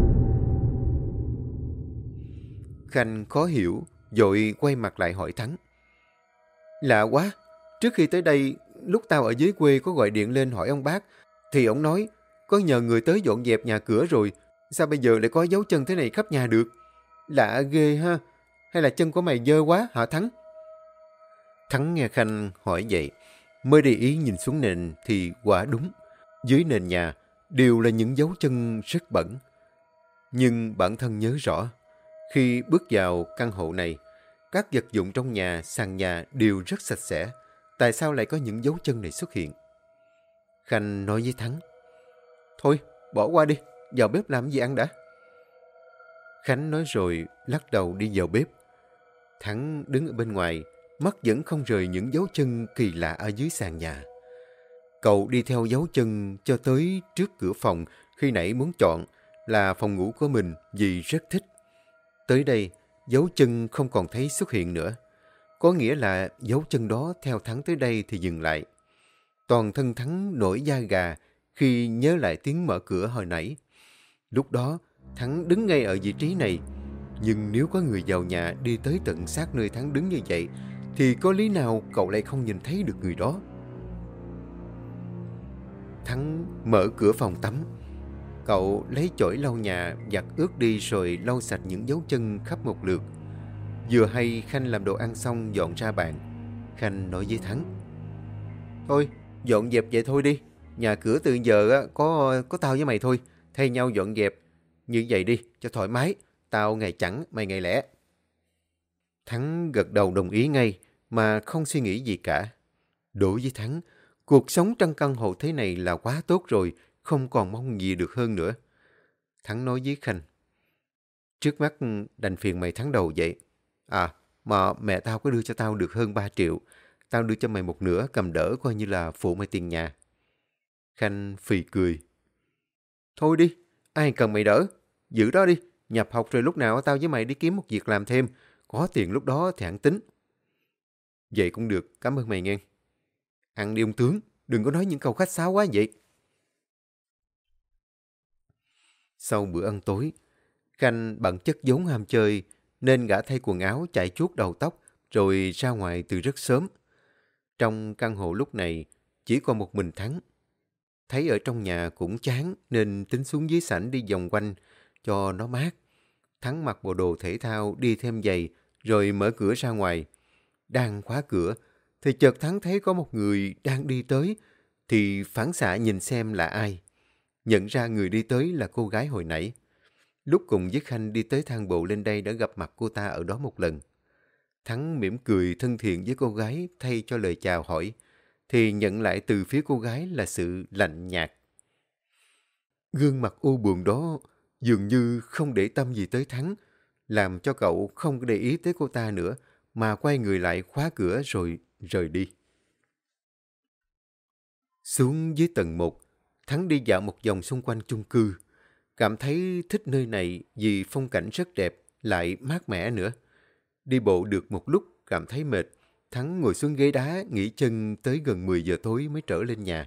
Khanh khó hiểu, vội quay mặt lại hỏi Thắng. Lạ quá, trước khi tới đây, lúc tao ở dưới quê có gọi điện lên hỏi ông bác, thì ông nói có nhờ người tới dọn dẹp nhà cửa rồi, sao bây giờ lại có dấu chân thế này khắp nhà được? Lạ ghê ha, hay là chân của mày dơ quá hả Thắng? Thắng nghe Khanh hỏi vậy, mới để ý nhìn xuống nền thì quả đúng. Dưới nền nhà đều là những dấu chân rất bẩn. Nhưng bản thân nhớ rõ, khi bước vào căn hộ này, các vật dụng trong nhà, sàn nhà đều rất sạch sẽ. Tại sao lại có những dấu chân này xuất hiện? Khanh nói với Thắng. Thôi, bỏ qua đi, vào bếp làm gì ăn đã. Khánh nói rồi lắc đầu đi vào bếp. Thắng đứng ở bên ngoài, mắt vẫn không rời những dấu chân kỳ lạ ở dưới sàn nhà. Cậu đi theo dấu chân cho tới trước cửa phòng khi nãy muốn chọn là phòng ngủ của mình vì rất thích. Tới đây, dấu chân không còn thấy xuất hiện nữa. Có nghĩa là dấu chân đó theo Thắng tới đây thì dừng lại. Toàn thân Thắng nổi da gà khi nhớ lại tiếng mở cửa hồi nãy. Lúc đó, Thắng đứng ngay ở vị trí này. Nhưng nếu có người vào nhà đi tới tận sát nơi Thắng đứng như vậy, thì có lý nào cậu lại không nhìn thấy được người đó? Thắng mở cửa phòng tắm. Cậu lấy chổi lau nhà, giặt ướt đi rồi lau sạch những dấu chân khắp một lượt. Vừa hay Khanh làm đồ ăn xong dọn ra bàn. Khanh nói với Thắng. Thôi, dọn dẹp vậy thôi đi. Nhà cửa từ giờ có có tao với mày thôi. Thay nhau dọn dẹp. Như vậy đi, cho thoải mái. Tao ngày chẵn, mày ngày lẻ. Thắng gật đầu đồng ý ngay mà không suy nghĩ gì cả. Đối với Thắng, cuộc sống trong căn hộ thế này là quá tốt rồi, không còn mong gì được hơn nữa. Thắng nói với Khanh, trước mắt đành phiền mày tháng đầu vậy. À, mà mẹ tao có đưa cho tao được hơn ba triệu. Tao đưa cho mày một nửa cầm đỡ coi như là phụ mày tiền nhà. Khanh phì cười. Thôi đi, ai cần mày đỡ. Giữ đó đi, nhập học rồi lúc nào tao với mày đi kiếm một việc làm thêm. Có tiền lúc đó thì hẳn tính. Vậy cũng được, cảm ơn mày nghe. Ăn đi ông tướng, đừng có nói những câu khách sáo quá vậy. Sau bữa ăn tối, Khanh bận chất vốn ham chơi nên gã thay quần áo chạy chuốt đầu tóc rồi ra ngoài từ rất sớm. Trong căn hộ lúc này chỉ còn một mình Thắng. Thấy ở trong nhà cũng chán nên tính xuống dưới sảnh đi vòng quanh cho nó mát. Thắng mặc bộ đồ thể thao đi thêm giày rồi mở cửa ra ngoài. Đang khóa cửa thì chợt Thắng thấy có một người đang đi tới thì phản xạ nhìn xem là ai. Nhận ra người đi tới là cô gái hồi nãy. Lúc cùng với Khanh đi tới thang bộ lên đây đã gặp mặt cô ta ở đó một lần. Thắng mỉm cười thân thiện với cô gái thay cho lời chào hỏi, thì nhận lại từ phía cô gái là sự lạnh nhạt. Gương mặt u buồn đó dường như không để tâm gì tới Thắng, làm cho cậu không để ý tới cô ta nữa, mà quay người lại khóa cửa rồi rời đi. Xuống dưới tầng một, Thắng đi dạo một vòng xung quanh chung cư. Cảm thấy thích nơi này vì phong cảnh rất đẹp, lại mát mẻ nữa. Đi bộ được một lúc, cảm thấy mệt. Thắng ngồi xuống ghế đá, nghỉ chân tới gần mười giờ tối mới trở lên nhà.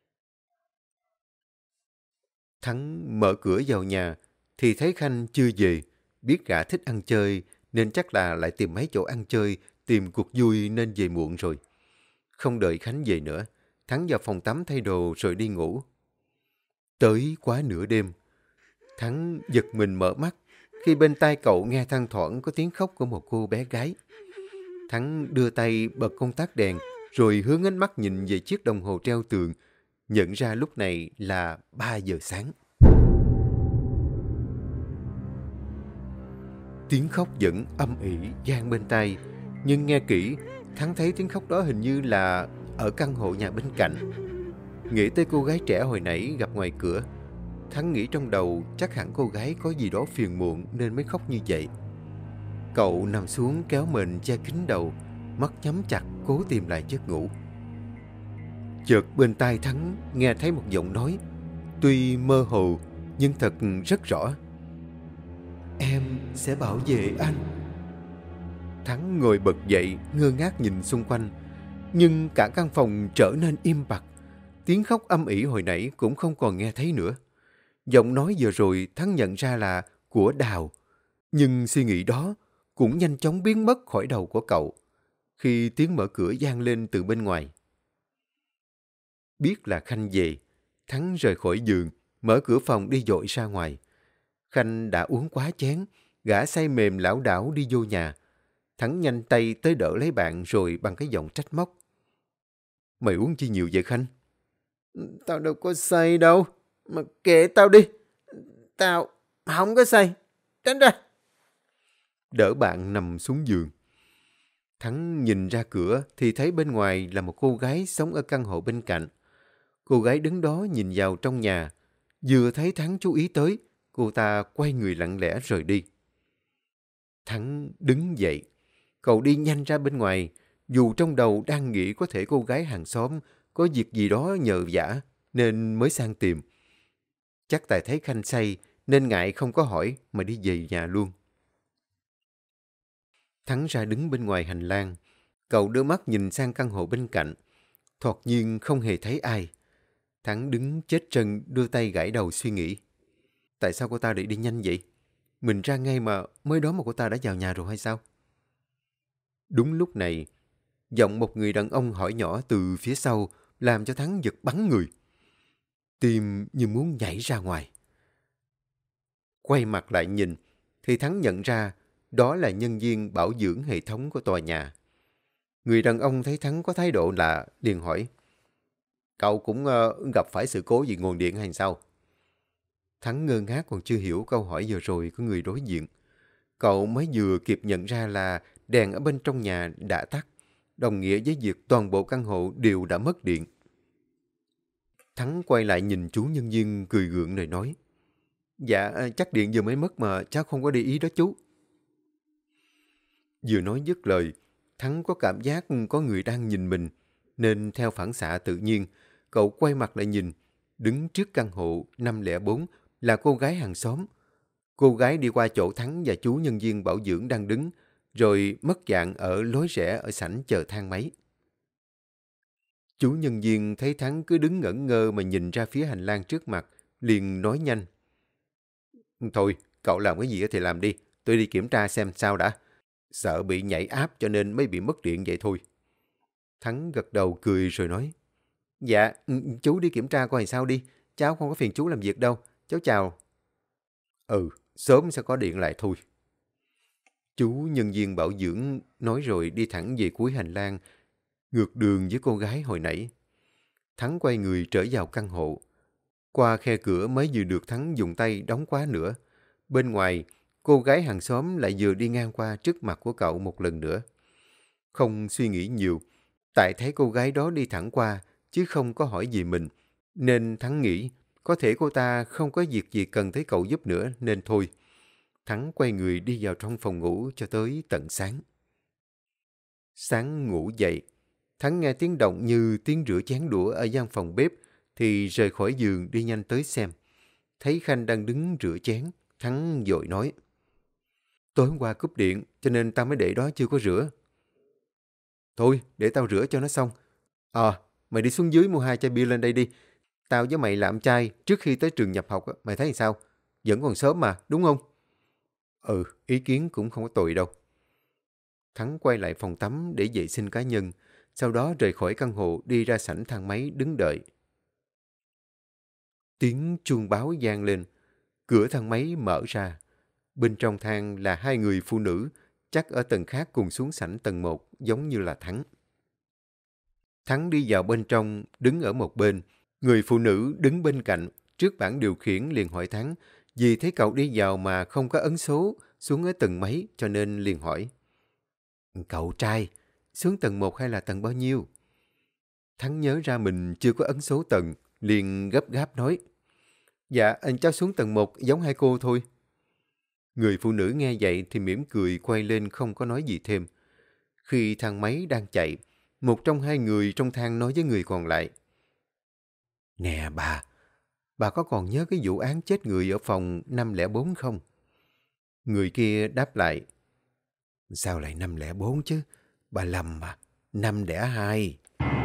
Thắng mở cửa vào nhà, thì thấy Khanh chưa về. Biết gã thích ăn chơi, nên chắc là lại tìm mấy chỗ ăn chơi, tìm cuộc vui nên về muộn rồi. Không đợi Khánh về nữa, Thắng vào phòng tắm thay đồ rồi đi ngủ. Tới quá nửa đêm, Thắng giật mình mở mắt khi bên tai cậu nghe thoang thoảng có tiếng khóc của một cô bé gái. Thắng đưa tay bật công tắc đèn rồi hướng ánh mắt nhìn về chiếc đồng hồ treo tường, nhận ra lúc này là ba giờ sáng. Tiếng khóc vẫn âm ỉ vang bên tai, nhưng nghe kỹ, Thắng thấy tiếng khóc đó hình như là ở căn hộ nhà bên cạnh. Nghĩ tới cô gái trẻ hồi nãy gặp ngoài cửa, Thắng nghĩ trong đầu chắc hẳn cô gái có gì đó phiền muộn nên mới khóc như vậy. Cậu nằm xuống kéo mền che kín đầu, mắt nhắm chặt cố tìm lại giấc ngủ. Chợt bên tai Thắng nghe thấy một giọng nói, tuy mơ hồ nhưng thật rất rõ. Em sẽ bảo vệ anh. Thắng ngồi bật dậy, ngơ ngác nhìn xung quanh, nhưng cả căn phòng trở nên im bặt. Tiếng khóc âm ỉ hồi nãy cũng không còn nghe thấy nữa. Giọng nói vừa rồi Thắng nhận ra là của Đào, nhưng suy nghĩ đó cũng nhanh chóng biến mất khỏi đầu của cậu khi tiếng mở cửa vang lên từ bên ngoài. Biết là Khanh về, Thắng rời khỏi giường, mở cửa phòng đi dội ra ngoài. Khanh đã uống quá chén, gã say mềm lảo đảo đi vô nhà. Thắng nhanh tay tới đỡ lấy bạn rồi bằng cái giọng trách móc. Mày uống chi nhiều vậy Khanh? Tao đâu có say đâu, mà kệ tao đi. Tao không có say, tránh ra. Đỡ bạn nằm xuống giường. Thắng nhìn ra cửa thì thấy bên ngoài là một cô gái sống ở căn hộ bên cạnh. Cô gái đứng đó nhìn vào trong nhà. Vừa thấy Thắng chú ý tới, cô ta quay người lặng lẽ rời đi. Thắng đứng dậy. Cậu đi nhanh ra bên ngoài, dù trong đầu đang nghĩ có thể cô gái hàng xóm có việc gì đó nhờ vả nên mới sang tìm. Chắc tại thấy Khanh say nên ngại không có hỏi mà đi về nhà luôn. Thắng ra đứng bên ngoài hành lang. Cậu đưa mắt nhìn sang căn hộ bên cạnh. Thoạt nhiên không hề thấy ai. Thắng đứng chết chân đưa tay gãi đầu suy nghĩ. Tại sao cô ta lại đi nhanh vậy? Mình ra ngay mà mới đó mà cô ta đã vào nhà rồi hay sao? Đúng lúc này, giọng một người đàn ông hỏi nhỏ từ phía sau làm cho Thắng giật bắn người. Tim như muốn nhảy ra ngoài. Quay mặt lại nhìn thì Thắng nhận ra đó là nhân viên bảo dưỡng hệ thống của tòa nhà. Người đàn ông thấy Thắng có thái độ lạ liền hỏi. Cậu cũng uh, gặp phải sự cố gì nguồn điện hay sao? Thắng ngơ ngác còn chưa hiểu câu hỏi vừa rồi của người đối diện. Cậu mới vừa kịp nhận ra là đèn ở bên trong nhà đã tắt, đồng nghĩa với việc toàn bộ căn hộ đều đã mất điện. Thắng quay lại nhìn chú nhân viên cười gượng rồi nói, dạ, chắc điện vừa mới mất mà cháu không có để ý đó chú. Vừa nói dứt lời, Thắng có cảm giác có người đang nhìn mình, nên theo phản xạ tự nhiên, cậu quay mặt lại nhìn, đứng trước căn hộ năm không bốn là cô gái hàng xóm. Cô gái đi qua chỗ Thắng và chú nhân viên bảo dưỡng đang đứng, rồi mất dạng ở lối rẽ ở sảnh chờ thang máy. Chú nhân viên thấy Thắng cứ đứng ngẩn ngơ mà nhìn ra phía hành lang trước mặt, liền nói nhanh. Thôi, cậu làm cái gì thì làm đi, tôi đi kiểm tra xem sao đã. Sợ bị nhảy áp cho nên mới bị mất điện vậy thôi. Thắng gật đầu cười rồi nói, dạ, chú đi kiểm tra coi sao đi, cháu không có phiền chú làm việc đâu, cháu chào. Ừ, sớm sẽ có điện lại thôi. Chú nhân viên bảo dưỡng nói rồi đi thẳng về cuối hành lang, ngược đường với cô gái hồi nãy. Thắng quay người trở vào căn hộ. Qua khe cửa mới vừa được Thắng dùng tay đóng khóa nữa. Bên ngoài, cô gái hàng xóm lại vừa đi ngang qua trước mặt của cậu một lần nữa. Không suy nghĩ nhiều, tại thấy cô gái đó đi thẳng qua, chứ không có hỏi gì mình, nên Thắng nghĩ có thể cô ta không có việc gì cần thấy cậu giúp nữa nên thôi. Thắng quay người đi vào trong phòng ngủ cho tới tận sáng. Sáng ngủ dậy, Thắng nghe tiếng động như tiếng rửa chén đũa ở gian phòng bếp, thì rời khỏi giường đi nhanh tới xem. Thấy Khanh đang đứng rửa chén, Thắng vội nói, tối hôm qua cúp điện cho nên tao mới để đó chưa có rửa. Thôi, để tao rửa cho nó xong. Ờ, mày đi xuống dưới mua hai chai bia lên đây đi. Tao với mày làm chai trước khi tới trường nhập học, mày thấy sao? Vẫn còn sớm mà, đúng không? Ừ, ý kiến cũng không có tồi đâu. Thắng quay lại phòng tắm để vệ sinh cá nhân, sau đó rời khỏi căn hộ đi ra sảnh thang máy đứng đợi. Tiếng chuông báo vang lên, cửa thang máy mở ra. Bên trong thang là hai người phụ nữ, chắc ở tầng khác cùng xuống sảnh tầng một, giống như là Thắng. Thắng đi vào bên trong, đứng ở một bên. Người phụ nữ đứng bên cạnh, trước bảng điều khiển liền hỏi Thắng, vì thấy cậu đi vào mà không có ấn số, xuống ở tầng mấy, cho nên liền hỏi. Cậu trai, xuống tầng một hay là tầng bao nhiêu? Thắng nhớ ra mình chưa có ấn số tầng, liền gấp gáp nói. Dạ, anh cháu xuống tầng một giống hai cô thôi. Người phụ nữ nghe vậy thì mỉm cười quay lên không có nói gì thêm. Khi thang máy đang chạy, một trong hai người trong thang nói với người còn lại. Nè bà, bà có còn nhớ cái vụ án chết người ở phòng năm không bốn không? Người kia đáp lại. Sao lại năm không bốn chứ? Bà lầm mà, năm không hai.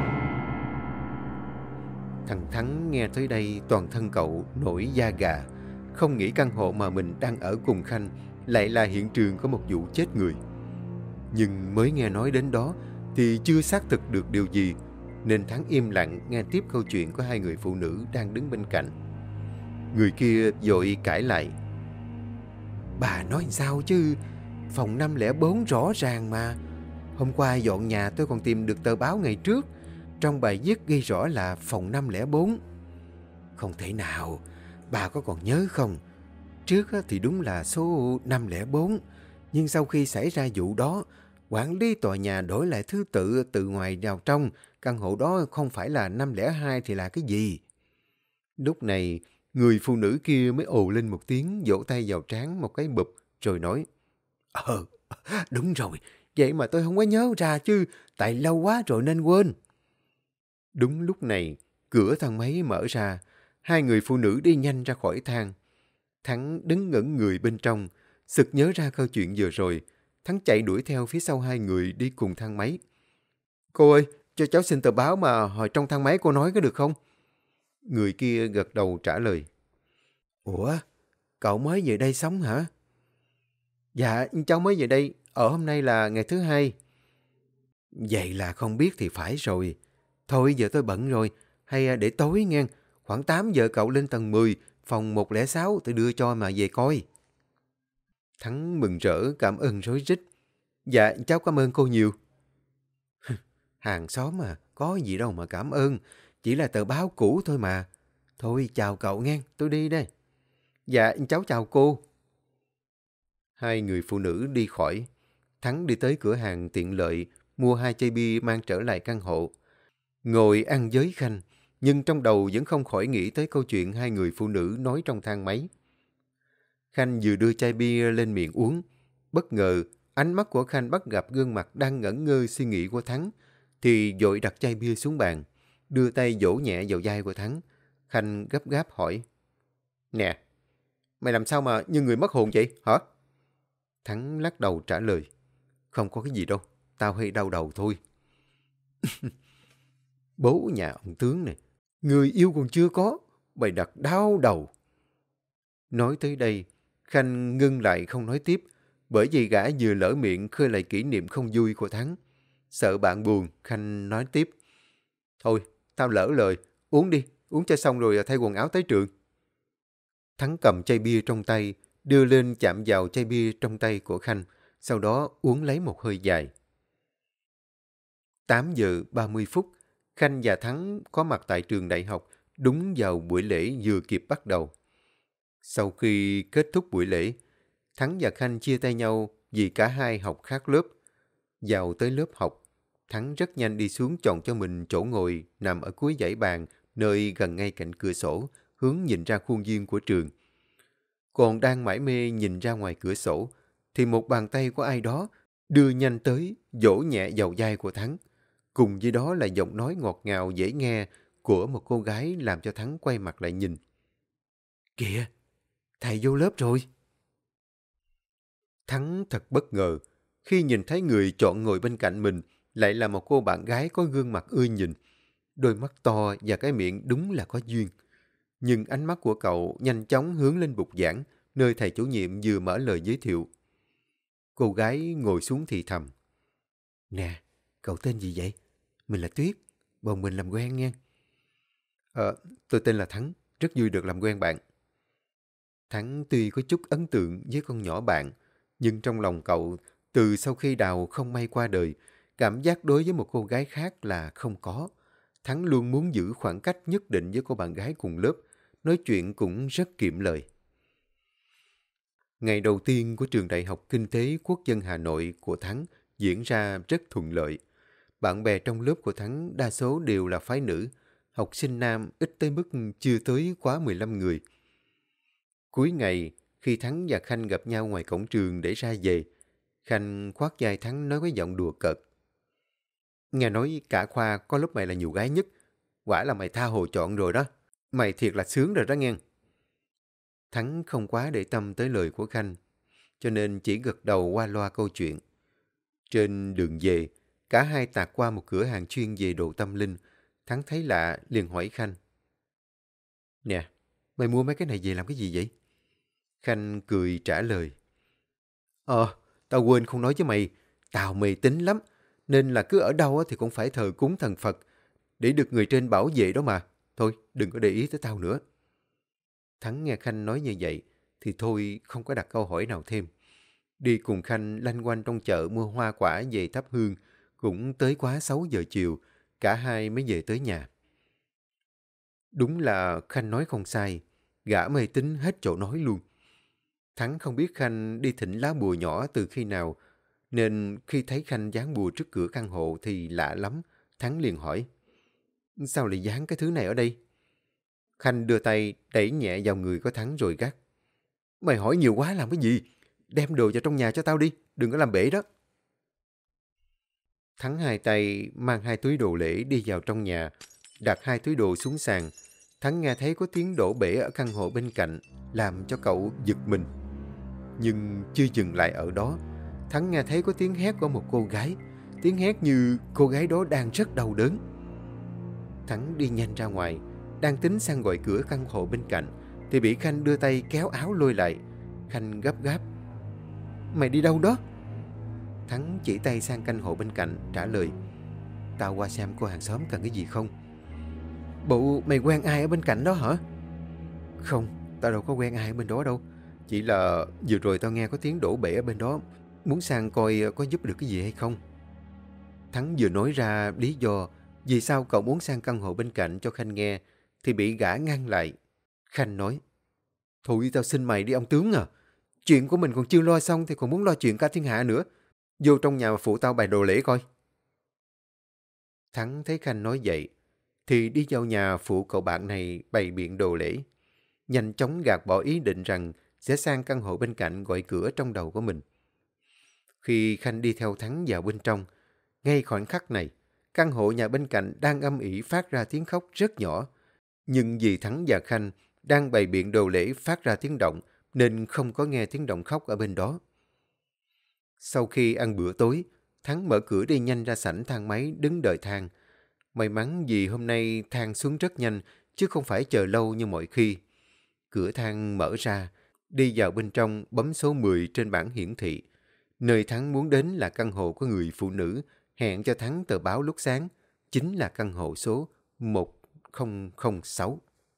Thằng Thắng nghe tới đây toàn thân cậu nổi da gà. Không nghĩ căn hộ mà mình đang ở cùng Khanh lại là hiện trường có một vụ chết người. Nhưng mới nghe nói đến đó thì chưa xác thực được điều gì, nên Thắng im lặng nghe tiếp câu chuyện của hai người phụ nữ đang đứng bên cạnh. Người kia vội cãi lại. Bà nói sao chứ? Phòng năm không bốn rõ ràng mà. Hôm qua dọn nhà tôi còn tìm được tờ báo ngày trước. Trong bài viết ghi rõ là phòng năm không bốn. Không thể nào. Bà có còn nhớ không? Trước thì đúng là số năm không bốn. Nhưng sau khi xảy ra vụ đó, quản lý tòa nhà đổi lại thứ tự từ ngoài vào trong. Căn hộ đó không phải là năm không hai thì là cái gì? Lúc này, người phụ nữ kia mới ồ lên một tiếng, vỗ tay vào trán một cái bụp, rồi nói. Ờ, đúng rồi. Vậy mà tôi không có nhớ ra chứ. Tại lâu quá rồi nên quên. Đúng lúc này, cửa thang máy mở ra. Hai người phụ nữ đi nhanh ra khỏi thang. Thắng đứng ngẩn người bên trong, sực nhớ ra câu chuyện vừa rồi. Thắng chạy đuổi theo phía sau hai người đi cùng thang máy. Cô ơi, cho cháu xin tờ báo mà hồi trong thang máy cô nói có được không? Người kia gật đầu trả lời. Ủa, cậu mới về đây sống hả? Dạ, cháu mới về đây, ở hôm nay là ngày thứ hai. Vậy là không biết thì phải rồi. Thôi giờ tôi bận rồi, hay để tối nghe. Khoảng tám giờ cậu lên tầng mười, phòng một không sáu tôi đưa cho mà về coi. Thắng mừng rỡ cảm ơn rối rít. Dạ, cháu cảm ơn cô nhiều. Hàng xóm mà, có gì đâu mà cảm ơn. Chỉ là tờ báo cũ thôi mà. Thôi chào cậu nghe, tôi đi đây. Dạ, cháu chào cô. Hai người phụ nữ đi khỏi. Thắng đi tới cửa hàng tiện lợi, mua hai chai bia mang trở lại căn hộ. Ngồi ăn với Khanh, nhưng trong đầu vẫn không khỏi nghĩ tới câu chuyện hai người phụ nữ nói trong thang máy. Khanh vừa đưa chai bia lên miệng uống. Bất ngờ, ánh mắt của Khanh bắt gặp gương mặt đang ngẩn ngơ suy nghĩ của Thắng, thì vội đặt chai bia xuống bàn, đưa tay vỗ nhẹ vào vai của Thắng. Khanh gấp gáp hỏi: Nè, mày làm sao mà như người mất hồn vậy, hả? Thắng lắc đầu trả lời: Không có cái gì đâu, tao hơi đau đầu thôi. Bố nhà ông tướng này, người yêu còn chưa có, bày đặt đau đầu. Nói tới đây, Khanh ngưng lại không nói tiếp, bởi vì gã vừa lỡ miệng khơi lại kỷ niệm không vui của Thắng. Sợ bạn buồn, Khanh nói tiếp: Thôi, tao lỡ lời, uống đi, uống cho xong rồi thay quần áo tới trường. Thắng cầm chai bia trong tay, đưa lên chạm vào chai bia trong tay của Khanh, sau đó uống lấy một hơi dài. tám giờ ba mươi phút, Khanh và Thắng có mặt tại trường đại học đúng vào buổi lễ vừa kịp bắt đầu. Sau khi kết thúc buổi lễ, Thắng và Khanh chia tay nhau vì cả hai học khác lớp. Vào tới lớp học, Thắng rất nhanh đi xuống chọn cho mình chỗ ngồi nằm ở cuối dãy bàn, nơi gần ngay cạnh cửa sổ, hướng nhìn ra khuôn viên của trường. Còn đang mải mê nhìn ra ngoài cửa sổ, thì một bàn tay của ai đó đưa nhanh tới, vỗ nhẹ vào vai của Thắng. Cùng với đó là giọng nói ngọt ngào dễ nghe của một cô gái làm cho Thắng quay mặt lại nhìn. Kìa, thầy vô lớp rồi. Thắng thật bất ngờ khi nhìn thấy người chọn ngồi bên cạnh mình lại là một cô bạn gái có gương mặt ưa nhìn. Đôi mắt to và cái miệng đúng là có duyên. Nhưng ánh mắt của cậu nhanh chóng hướng lên bục giảng, nơi thầy chủ nhiệm vừa mở lời giới thiệu. Cô gái ngồi xuống thì thầm: Nè, cậu tên gì vậy? Mình là Tuyết, bọn mình làm quen nha. Ờ, tôi tên là Thắng, rất vui được làm quen bạn. Thắng tuy có chút ấn tượng với con nhỏ bạn, nhưng trong lòng cậu, từ sau khi Đào không may qua đời, cảm giác đối với một cô gái khác là không có. Thắng luôn muốn giữ khoảng cách nhất định với cô bạn gái cùng lớp, nói chuyện cũng rất kiệm lời. Ngày đầu tiên của trường Đại học Kinh tế Quốc dân Hà Nội của Thắng diễn ra rất thuận lợi. Bạn bè trong lớp của Thắng đa số đều là phái nữ, học sinh nam ít tới mức chưa tới quá mười lăm người. Cuối ngày, khi Thắng và Khanh gặp nhau ngoài cổng trường để ra về, Khanh khoác vai Thắng nói với giọng đùa cợt: Nghe nói cả khoa có lớp mày là nhiều gái nhất, quả là mày tha hồ chọn rồi đó. Mày thiệt là sướng rồi đó nghe. Thắng không quá để tâm tới lời của Khanh, cho nên chỉ gật đầu qua loa câu chuyện. Trên đường về, cả hai tạt qua một cửa hàng chuyên về đồ tâm linh. Thắng thấy lạ, liền hỏi Khanh: Nè, mày mua mấy cái này về làm cái gì vậy? Khanh cười trả lời: Ờ, tao quên không nói với mày, tao mê tín lắm, nên là cứ ở đâu thì cũng phải thờ cúng thần Phật, để được người trên bảo vệ đó mà. Thôi, đừng có để ý tới tao nữa. Thắng nghe Khanh nói như vậy, thì thôi không có đặt câu hỏi nào thêm. Đi cùng Khanh lanh quanh trong chợ mua hoa quả về thắp hương, cũng tới quá sáu giờ chiều, cả hai mới về tới nhà. Đúng là Khanh nói không sai, gã mê tín hết chỗ nói luôn. Thắng không biết Khanh đi thỉnh lá bùa nhỏ từ khi nào, nên khi thấy Khanh dán bùa trước cửa căn hộ thì lạ lắm. Thắng liền hỏi: Sao lại dán cái thứ này ở đây? Khanh đưa tay đẩy nhẹ vào người của Thắng rồi gắt: Mày hỏi nhiều quá làm cái gì? Đem đồ vào trong nhà cho tao đi, đừng có làm bể đó. Thắng hai tay mang hai túi đồ lễ đi vào trong nhà, đặt hai túi đồ xuống sàn. Thắng nghe thấy có tiếng đổ bể ở căn hộ bên cạnh, làm cho cậu giật mình. Nhưng chưa dừng lại ở đó, Thắng nghe thấy có tiếng hét của một cô gái. Tiếng hét như cô gái đó đang rất đau đớn. Thắng đi nhanh ra ngoài, đang tính sang gọi cửa căn hộ bên cạnh, thì bị Khanh đưa tay kéo áo lôi lại. Khanh gấp gáp: Mày đi đâu đó? Thắng chỉ tay sang căn hộ bên cạnh, trả lời: Tao qua xem cô hàng xóm cần cái gì không. Bộ mày quen ai ở bên cạnh đó hả? Không, tao đâu có quen ai ở bên đó đâu. Chỉ là vừa rồi tao nghe có tiếng đổ bể ở bên đó, muốn sang coi có giúp được cái gì hay không. Thắng vừa nói ra lý do vì sao cậu muốn sang căn hộ bên cạnh cho Khanh nghe, thì bị gã ngăn lại. Khanh nói: Thôi tao xin mày đi ông tướng à. Chuyện của mình còn chưa lo xong thì còn muốn lo chuyện cả thiên hạ nữa. vô trong nhà phụ tao bày đồ lễ coi. Thắng thấy Khanh nói vậy, thì đi vào nhà phụ cậu bạn này bày biện đồ lễ. Nhanh chóng gạt bỏ ý định rằng sẽ sang căn hộ bên cạnh gọi cửa trong đầu của mình. Khi Khanh đi theo Thắng vào bên trong, ngay khoảnh khắc này, căn hộ nhà bên cạnh đang âm ỉ phát ra tiếng khóc rất nhỏ. Nhưng vì Thắng và Khanh đang bày biện đồ lễ phát ra tiếng động, nên không có nghe tiếng động khóc ở bên đó. Sau khi ăn bữa tối, Thắng mở cửa đi nhanh ra sảnh thang máy đứng đợi thang. May mắn vì hôm nay thang xuống rất nhanh, chứ không phải chờ lâu như mọi khi. Cửa thang mở ra, đi vào bên trong bấm số mười trên bảng hiển thị. Nơi Thắng muốn đến là căn hộ của người phụ nữ hẹn cho Thắng tờ báo lúc sáng, chính là căn hộ số một không không sáu.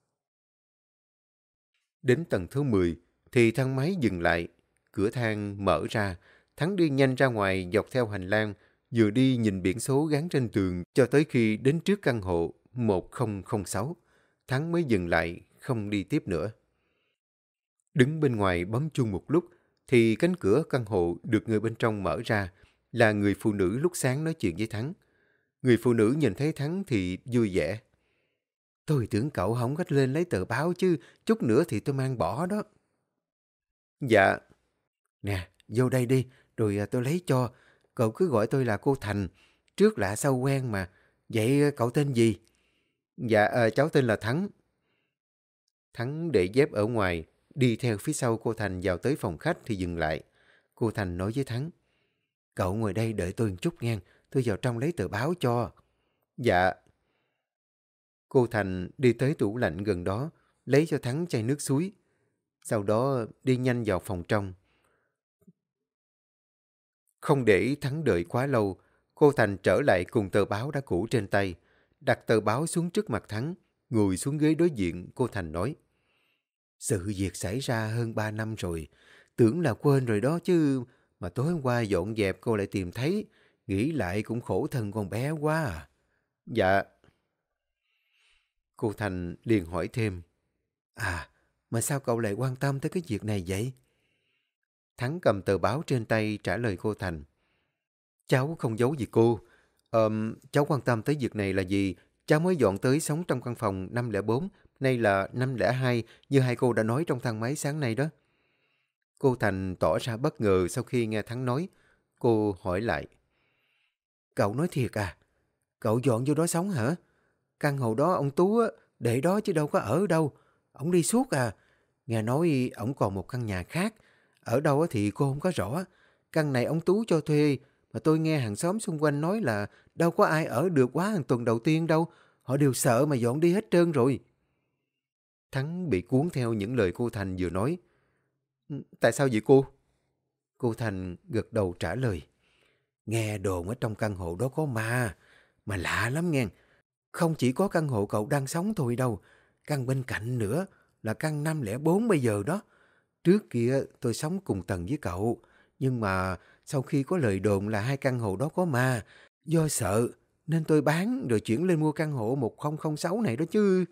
Đến tầng thứ mười thì thang máy dừng lại, cửa thang mở ra, Thắng đi nhanh ra ngoài dọc theo hành lang, vừa đi nhìn biển số gắn trên tường cho tới khi đến trước căn hộ một không không sáu. Thắng mới dừng lại, không đi tiếp nữa. Đứng bên ngoài bấm chuông một lúc, thì cánh cửa căn hộ được người bên trong mở ra, là người phụ nữ lúc sáng nói chuyện với Thắng. Người phụ nữ nhìn thấy Thắng thì vui vẻ. Tôi tưởng cậu không có lên lấy tờ báo chứ, chút nữa thì tôi mang bỏ đó. Dạ. Nè, vô đây đi, rồi tôi lấy cho. Cậu cứ gọi tôi là cô Thành, trước lạ sau quen mà. Vậy cậu tên gì? Dạ, à, cháu tên là Thắng. Thắng để dép ở ngoài, đi theo phía sau cô Thành vào tới phòng khách thì dừng lại. Cô Thành nói với Thắng, cậu ngồi đây đợi tôi một chút nghe, tôi vào trong lấy tờ báo cho. Dạ. Cô Thành đi tới tủ lạnh gần đó, lấy cho Thắng chai nước suối. Sau đó đi nhanh vào phòng trong. Không để Thắng đợi quá lâu, cô Thành trở lại cùng tờ báo đã cũ trên tay, đặt tờ báo xuống trước mặt Thắng, ngồi xuống ghế đối diện. Cô Thành nói, sự việc xảy ra hơn ba năm rồi, tưởng là quên rồi đó chứ, mà tối hôm qua dọn dẹp cô lại tìm thấy, nghĩ lại cũng khổ thân con bé quá à. Dạ. Cô Thành liền hỏi thêm, à, mà sao cậu lại quan tâm tới cái việc này vậy? Thắng cầm tờ báo trên tay trả lời cô Thành, cháu không giấu gì cô. Ờm, cháu quan tâm tới việc này là vì cháu mới dọn tới sống trong căn phòng năm không bốn, nay là năm không hai như hai cô đã nói trong thang máy sáng nay đó. Cô Thành tỏ ra bất ngờ sau khi nghe Thắng nói. Cô hỏi lại, cậu nói thiệt à? Cậu dọn vô đó sống hả? Căn hộ đó ông Tú á, để đó chứ đâu có ở đâu. Ông đi suốt à? Nghe nói ông còn một căn nhà khác. Ở đâu á thì cô không có rõ. Căn này ông Tú cho thuê, mà tôi nghe hàng xóm xung quanh nói là đâu có ai ở được quá hàng tuần đầu tiên đâu. Họ đều sợ mà dọn đi hết trơn rồi. Thắng bị cuốn theo những lời cô Thành vừa nói. Tại sao vậy cô? Cô Thành gật đầu trả lời. Nghe đồn ở trong căn hộ đó có ma. Mà lạ lắm nghe. Không chỉ có căn hộ cậu đang sống thôi đâu. Căn bên cạnh nữa là căn năm không bốn bây giờ đó. Trước kia tôi sống cùng tầng với cậu. Nhưng mà sau khi có lời đồn là hai căn hộ đó có ma, do sợ nên tôi bán rồi chuyển lên mua căn hộ một không không sáu này đó chứ.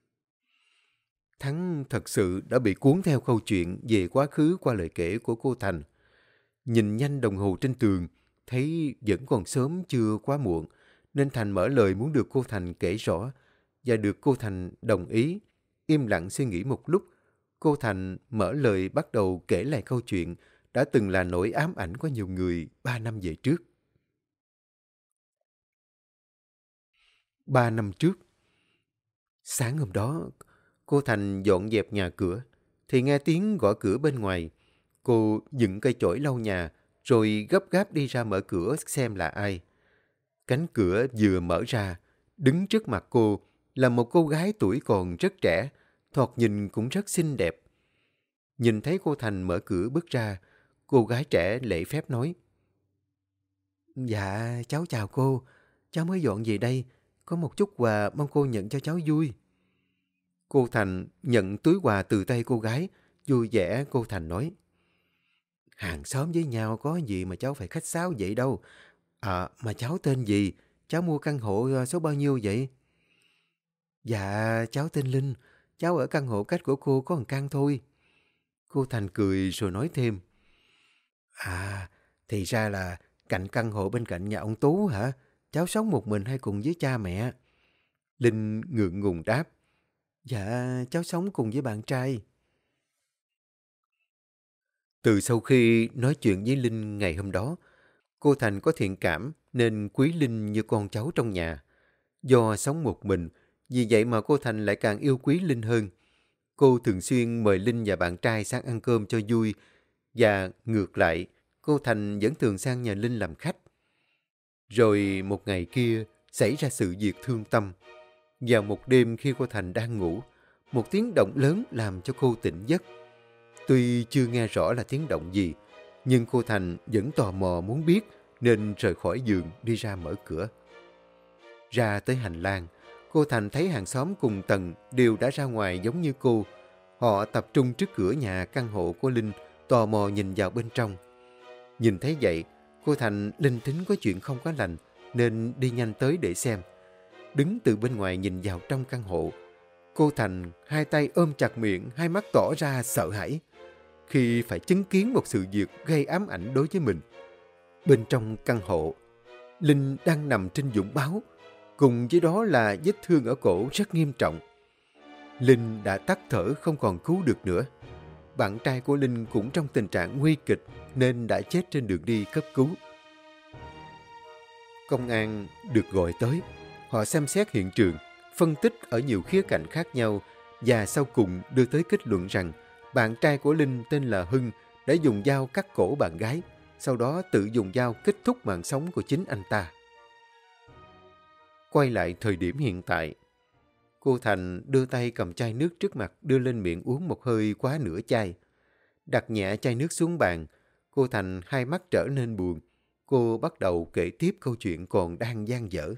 Thắng thật sự đã bị cuốn theo câu chuyện về quá khứ qua lời kể của cô Thành. Nhìn nhanh đồng hồ trên tường, thấy vẫn còn sớm chưa quá muộn, nên Thành mở lời muốn được cô Thành kể rõ, và được cô Thành đồng ý. Im lặng suy nghĩ một lúc, cô Thành mở lời bắt đầu kể lại câu chuyện đã từng là nỗi ám ảnh của nhiều người ba năm về trước. Ba năm trước, sáng hôm đó, cô Thành dọn dẹp nhà cửa, thì nghe tiếng gõ cửa bên ngoài. Cô dựng cây chổi lau nhà, rồi gấp gáp đi ra mở cửa xem là ai. Cánh cửa vừa mở ra, đứng trước mặt cô là một cô gái tuổi còn rất trẻ, thoạt nhìn cũng rất xinh đẹp. Nhìn thấy cô Thành mở cửa bước ra, cô gái trẻ lễ phép nói, dạ, cháu chào cô, cháu mới dọn về đây, có một chút quà mong cô nhận cho cháu vui. Cô Thành nhận túi quà từ tay cô gái, vui vẻ. Cô Thành nói, hàng xóm với nhau có gì mà cháu phải khách sáo vậy đâu. À, mà cháu tên gì? Cháu mua căn hộ số bao nhiêu vậy? Dạ, cháu tên Linh, cháu ở căn hộ cách của cô có một căn thôi. Cô Thành cười rồi nói thêm, à, thì ra là cạnh căn hộ bên cạnh nhà ông Tú hả? Cháu sống một mình hay cùng với cha mẹ? Linh ngượng ngùng đáp. Dạ, cháu sống cùng với bạn trai. Từ sau khi nói chuyện với Linh ngày hôm đó, cô Thành có thiện cảm nên quý Linh như con cháu trong nhà. Do sống một mình, vì vậy mà cô Thành lại càng yêu quý Linh hơn. Cô thường xuyên mời Linh và bạn trai sang ăn cơm cho vui, và ngược lại, cô Thành vẫn thường sang nhà Linh làm khách. Rồi một ngày kia, xảy ra sự việc thương tâm. Vào một đêm khi cô Thành đang ngủ, một tiếng động lớn làm cho cô tỉnh giấc. Tuy chưa nghe rõ là tiếng động gì, nhưng cô Thành vẫn tò mò muốn biết nên rời khỏi giường đi ra mở cửa. Ra tới hành lang, cô Thành thấy hàng xóm cùng tầng đều đã ra ngoài giống như cô. Họ tập trung trước cửa nhà căn hộ của Linh, tò mò nhìn vào bên trong. Nhìn thấy vậy, cô Thành linh tính có chuyện không có lành nên đi nhanh tới để xem. Đứng từ bên ngoài nhìn vào trong căn hộ, cô Thành hai tay ôm chặt miệng, hai mắt tỏ ra sợ hãi khi phải chứng kiến một sự việc gây ám ảnh đối với mình. Bên trong căn hộ, Linh đang nằm trên vũng máu, cùng với đó là vết thương ở cổ rất nghiêm trọng. Linh đã tắc thở không còn cứu được nữa. Bạn trai của Linh cũng trong tình trạng nguy kịch nên đã chết trên đường đi cấp cứu. Công an được gọi tới. Họ xem xét hiện trường, phân tích ở nhiều khía cạnh khác nhau và sau cùng đưa tới kết luận rằng bạn trai của Linh tên là Hưng đã dùng dao cắt cổ bạn gái, sau đó tự dùng dao kết thúc mạng sống của chính anh ta. Quay lại thời điểm hiện tại, cô Thành đưa tay cầm chai nước trước mặt đưa lên miệng uống một hơi quá nửa chai. Đặt nhẹ chai nước xuống bàn, cô Thành hai mắt trở nên buồn. Cô bắt đầu kể tiếp câu chuyện còn đang dang dở.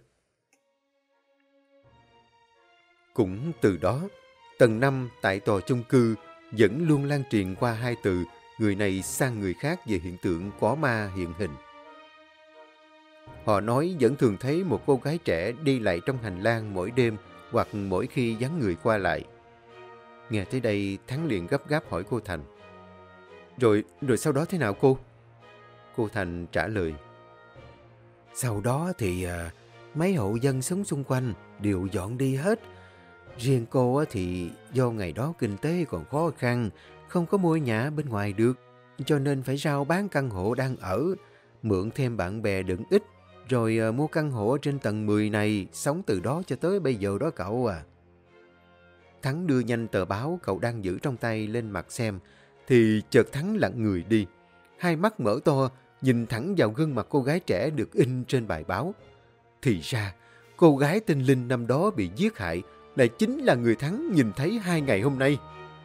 Cũng từ đó, tầng năm tại tòa chung cư vẫn luôn lan truyền qua hai từ người này sang người khác về hiện tượng có ma hiện hình. Họ nói vẫn thường thấy một cô gái trẻ đi lại trong hành lang mỗi đêm hoặc mỗi khi vắng người qua lại. Nghe tới đây, Thắng liền gấp gáp hỏi cô Thành. Rồi, rồi sau đó thế nào cô? Cô Thành trả lời. Sau đó thì à, mấy hộ dân sống xung quanh đều dọn đi hết. Riêng cô thì do ngày đó kinh tế còn khó khăn, không có mua nhà bên ngoài được, cho nên phải rao bán căn hộ đang ở, mượn thêm bạn bè đựng ít, rồi à, mua căn hộ trên tầng mười này, sống từ đó cho tới bây giờ đó cậu à. Thắng đưa nhanh tờ báo cậu đang giữ trong tay lên mặt xem, thì chợt Thắng lặng người đi. Hai mắt mở to, nhìn thẳng vào gương mặt cô gái trẻ được in trên bài báo. Thì ra, cô gái tên Linh năm đó bị giết hại lại chính là người Thắng nhìn thấy hai ngày hôm nay.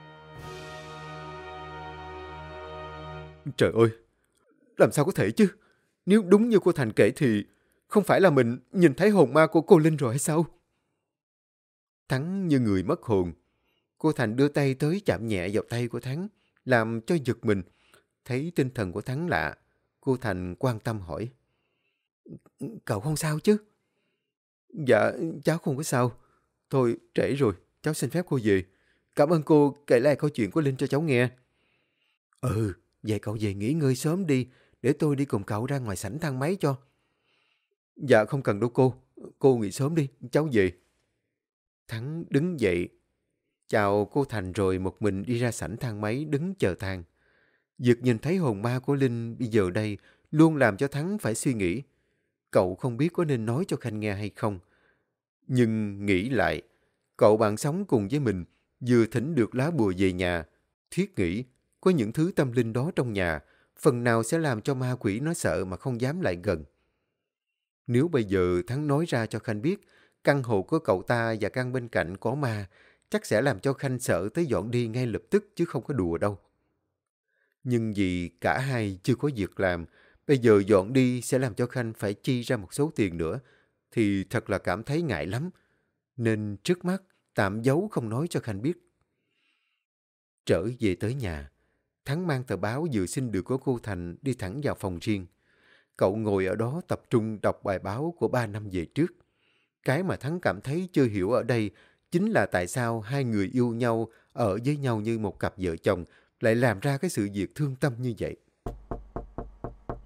Trời ơi, làm sao có thể chứ? Nếu đúng như cô Thành kể thì không phải là mình nhìn thấy hồn ma của cô Linh rồi hay sao? Thắng như người mất hồn. Cô Thành đưa tay tới chạm nhẹ vào tay của Thắng, làm cho giật mình. Thấy tinh thần của Thắng lạ, cô Thành quan tâm hỏi. Cậu không sao chứ? Dạ, cháu không có sao. Thôi, trễ rồi, cháu xin phép cô về. Cảm ơn cô kể lại câu chuyện của Linh cho cháu nghe. Ừ, vậy cậu về nghỉ ngơi sớm đi, để tôi đi cùng cậu ra ngoài sảnh thang máy cho. Dạ, không cần đâu cô. Cô nghỉ sớm đi, cháu về. Thắng đứng dậy, chào cô Thành rồi một mình đi ra sảnh thang máy đứng chờ thang. Việc nhìn thấy hồn ma của Linh bây giờ đây luôn làm cho Thắng phải suy nghĩ. Cậu không biết có nên nói cho Khanh nghe hay không. Nhưng nghĩ lại, cậu bạn sống cùng với mình vừa thỉnh được lá bùa về nhà. Thiết nghĩ có những thứ tâm linh đó trong nhà, phần nào sẽ làm cho ma quỷ nó sợ mà không dám lại gần. Nếu bây giờ Thắng nói ra cho Khanh biết căn hộ của cậu ta và căn bên cạnh có ma, chắc sẽ làm cho Khanh sợ tới dọn đi ngay lập tức chứ không có đùa đâu. Nhưng vì cả hai chưa có việc làm, bây giờ dọn đi sẽ làm cho Khanh phải chi ra một số tiền nữa, thì thật là cảm thấy ngại lắm. Nên trước mắt tạm giấu không nói cho Khanh biết. Trở về tới nhà, Thắng mang tờ báo vừa xin được của cô Thành đi thẳng vào phòng riêng. Cậu ngồi ở đó tập trung đọc bài báo của ba năm về trước. Cái mà Thắng cảm thấy chưa hiểu ở đây chính là tại sao hai người yêu nhau, ở với nhau như một cặp vợ chồng, lại làm ra cái sự việc thương tâm như vậy.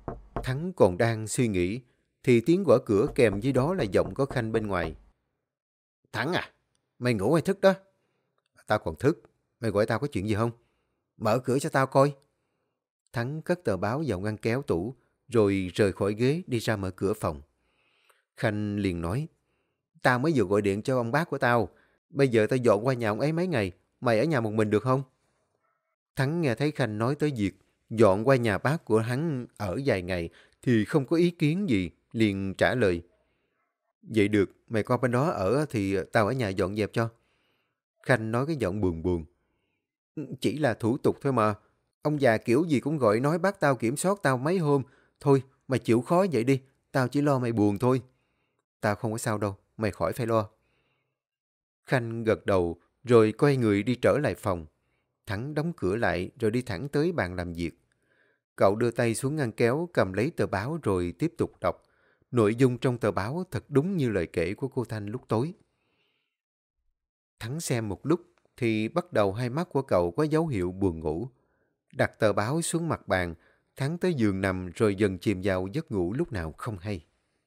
Thắng còn đang suy nghĩ, thì tiếng gõ cửa kèm với đó là giọng có Khanh bên ngoài. Thắng à, mày ngủ hay thức đó? Tao còn thức, mày gọi tao có chuyện gì không? Mở cửa cho tao coi. Thắng cất tờ báo vào ngăn kéo tủ, rồi rời khỏi ghế đi ra mở cửa phòng. Khanh liền nói, tao mới vừa gọi điện cho ông bác của tao, bây giờ tao dọn qua nhà ông ấy mấy ngày, mày ở nhà một mình được không? Thắng nghe thấy Khanh nói tới việc dọn qua nhà bác của hắn ở vài ngày thì không có ý kiến gì, liền trả lời. Vậy được, mày qua bên đó ở thì tao ở nhà dọn dẹp cho. Khanh nói cái giọng buồn buồn. Chỉ là thủ tục thôi mà. Ông già kiểu gì cũng gọi nói bác tao kiểm soát tao mấy hôm. Thôi, mày chịu khó vậy đi, tao chỉ lo mày buồn thôi. Tao không có sao đâu, mày khỏi phải lo. Khanh gật đầu, rồi quay người đi trở lại phòng. Thắng đóng cửa lại rồi đi thẳng tới bàn làm việc. Cậu đưa tay xuống ngăn kéo cầm lấy tờ báo rồi tiếp tục đọc. Nội dung trong tờ báo thật đúng như lời kể của cô Thanh lúc tối. Thắng xem một lúc thì bắt đầu hai mắt của cậu có dấu hiệu buồn ngủ. Đặt tờ báo xuống mặt bàn, Thắng tới giường nằm rồi dần chìm vào giấc ngủ lúc nào không hay.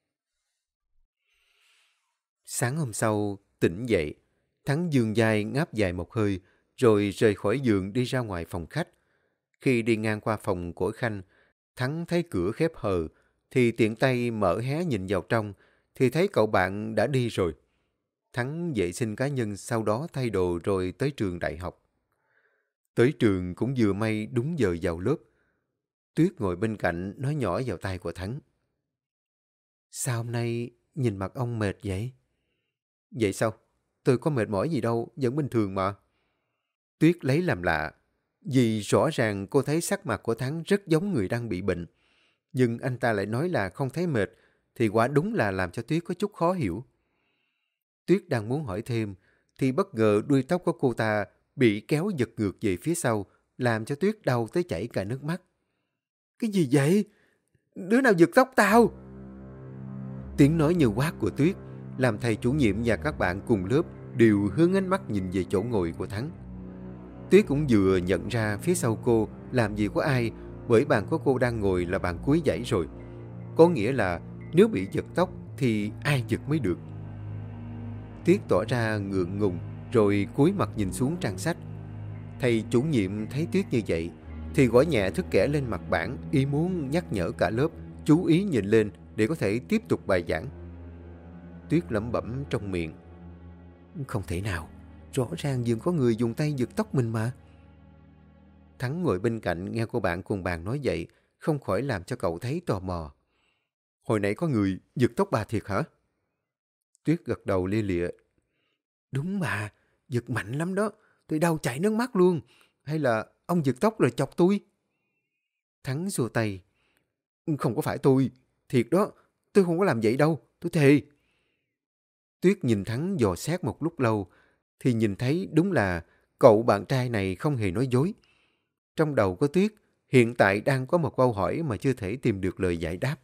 Sáng hôm sau, tỉnh dậy, Thắng giương vai ngáp dài một hơi, rồi rời khỏi giường đi ra ngoài phòng khách. Khi đi ngang qua phòng của Khanh, Thắng thấy cửa khép hờ, thì tiện tay mở hé nhìn vào trong, thì thấy cậu bạn đã đi rồi. Thắng vệ sinh cá nhân sau đó thay đồ rồi tới trường đại học. Tới trường cũng vừa may đúng giờ vào lớp. Tuyết ngồi bên cạnh nói nhỏ vào tai của Thắng. Sao hôm nay nhìn mặt ông mệt vậy? Vậy sao? Tôi có mệt mỏi gì đâu, vẫn bình thường mà. Tuyết lấy làm lạ, vì rõ ràng cô thấy sắc mặt của Thắng rất giống người đang bị bệnh. Nhưng anh ta lại nói là không thấy mệt, thì quả đúng là làm cho Tuyết có chút khó hiểu. Tuyết đang muốn hỏi thêm, thì bất ngờ đuôi tóc của cô ta bị kéo giật ngược về phía sau, làm cho Tuyết đau tới chảy cả nước mắt. Cái gì vậy? Đứa nào giật tóc tao? Tiếng nói như quát của Tuyết làm thầy chủ nhiệm và các bạn cùng lớp đều hướng ánh mắt nhìn về chỗ ngồi của Thắng. Tuyết cũng vừa nhận ra phía sau cô làm gì có ai, bởi bàn của cô đang ngồi là bàn cuối dãy rồi. Có nghĩa là nếu bị giật tóc thì ai giật mới được. Tuyết tỏ ra ngượng ngùng rồi cúi mặt nhìn xuống trang sách. Thầy chủ nhiệm thấy Tuyết như vậy thì gõ nhẹ thước kẻ lên mặt bảng, ý muốn nhắc nhở cả lớp chú ý nhìn lên để có thể tiếp tục bài giảng. Tuyết lẩm bẩm trong miệng. Không thể nào, rõ ràng dường có người dùng tay giật tóc mình mà. Thắng ngồi bên cạnh nghe cô bạn cùng bàn nói vậy, không khỏi làm cho cậu thấy tò mò. Hồi nãy có người giật tóc bà thiệt hả? Tuyết gật đầu lia lịa. Đúng bà, giật mạnh lắm đó, tôi đau chảy nước mắt luôn. Hay là ông giật tóc rồi chọc tôi? Thắng xua tay. Không có phải tôi, thiệt đó, tôi không có làm vậy đâu, tôi thề. Tuyết nhìn Thắng dò xét một lúc lâu, thì nhìn thấy đúng là cậu bạn trai này không hề nói dối. Trong đầu của Tuyết hiện tại đang có một câu hỏi mà chưa thể tìm được lời giải đáp.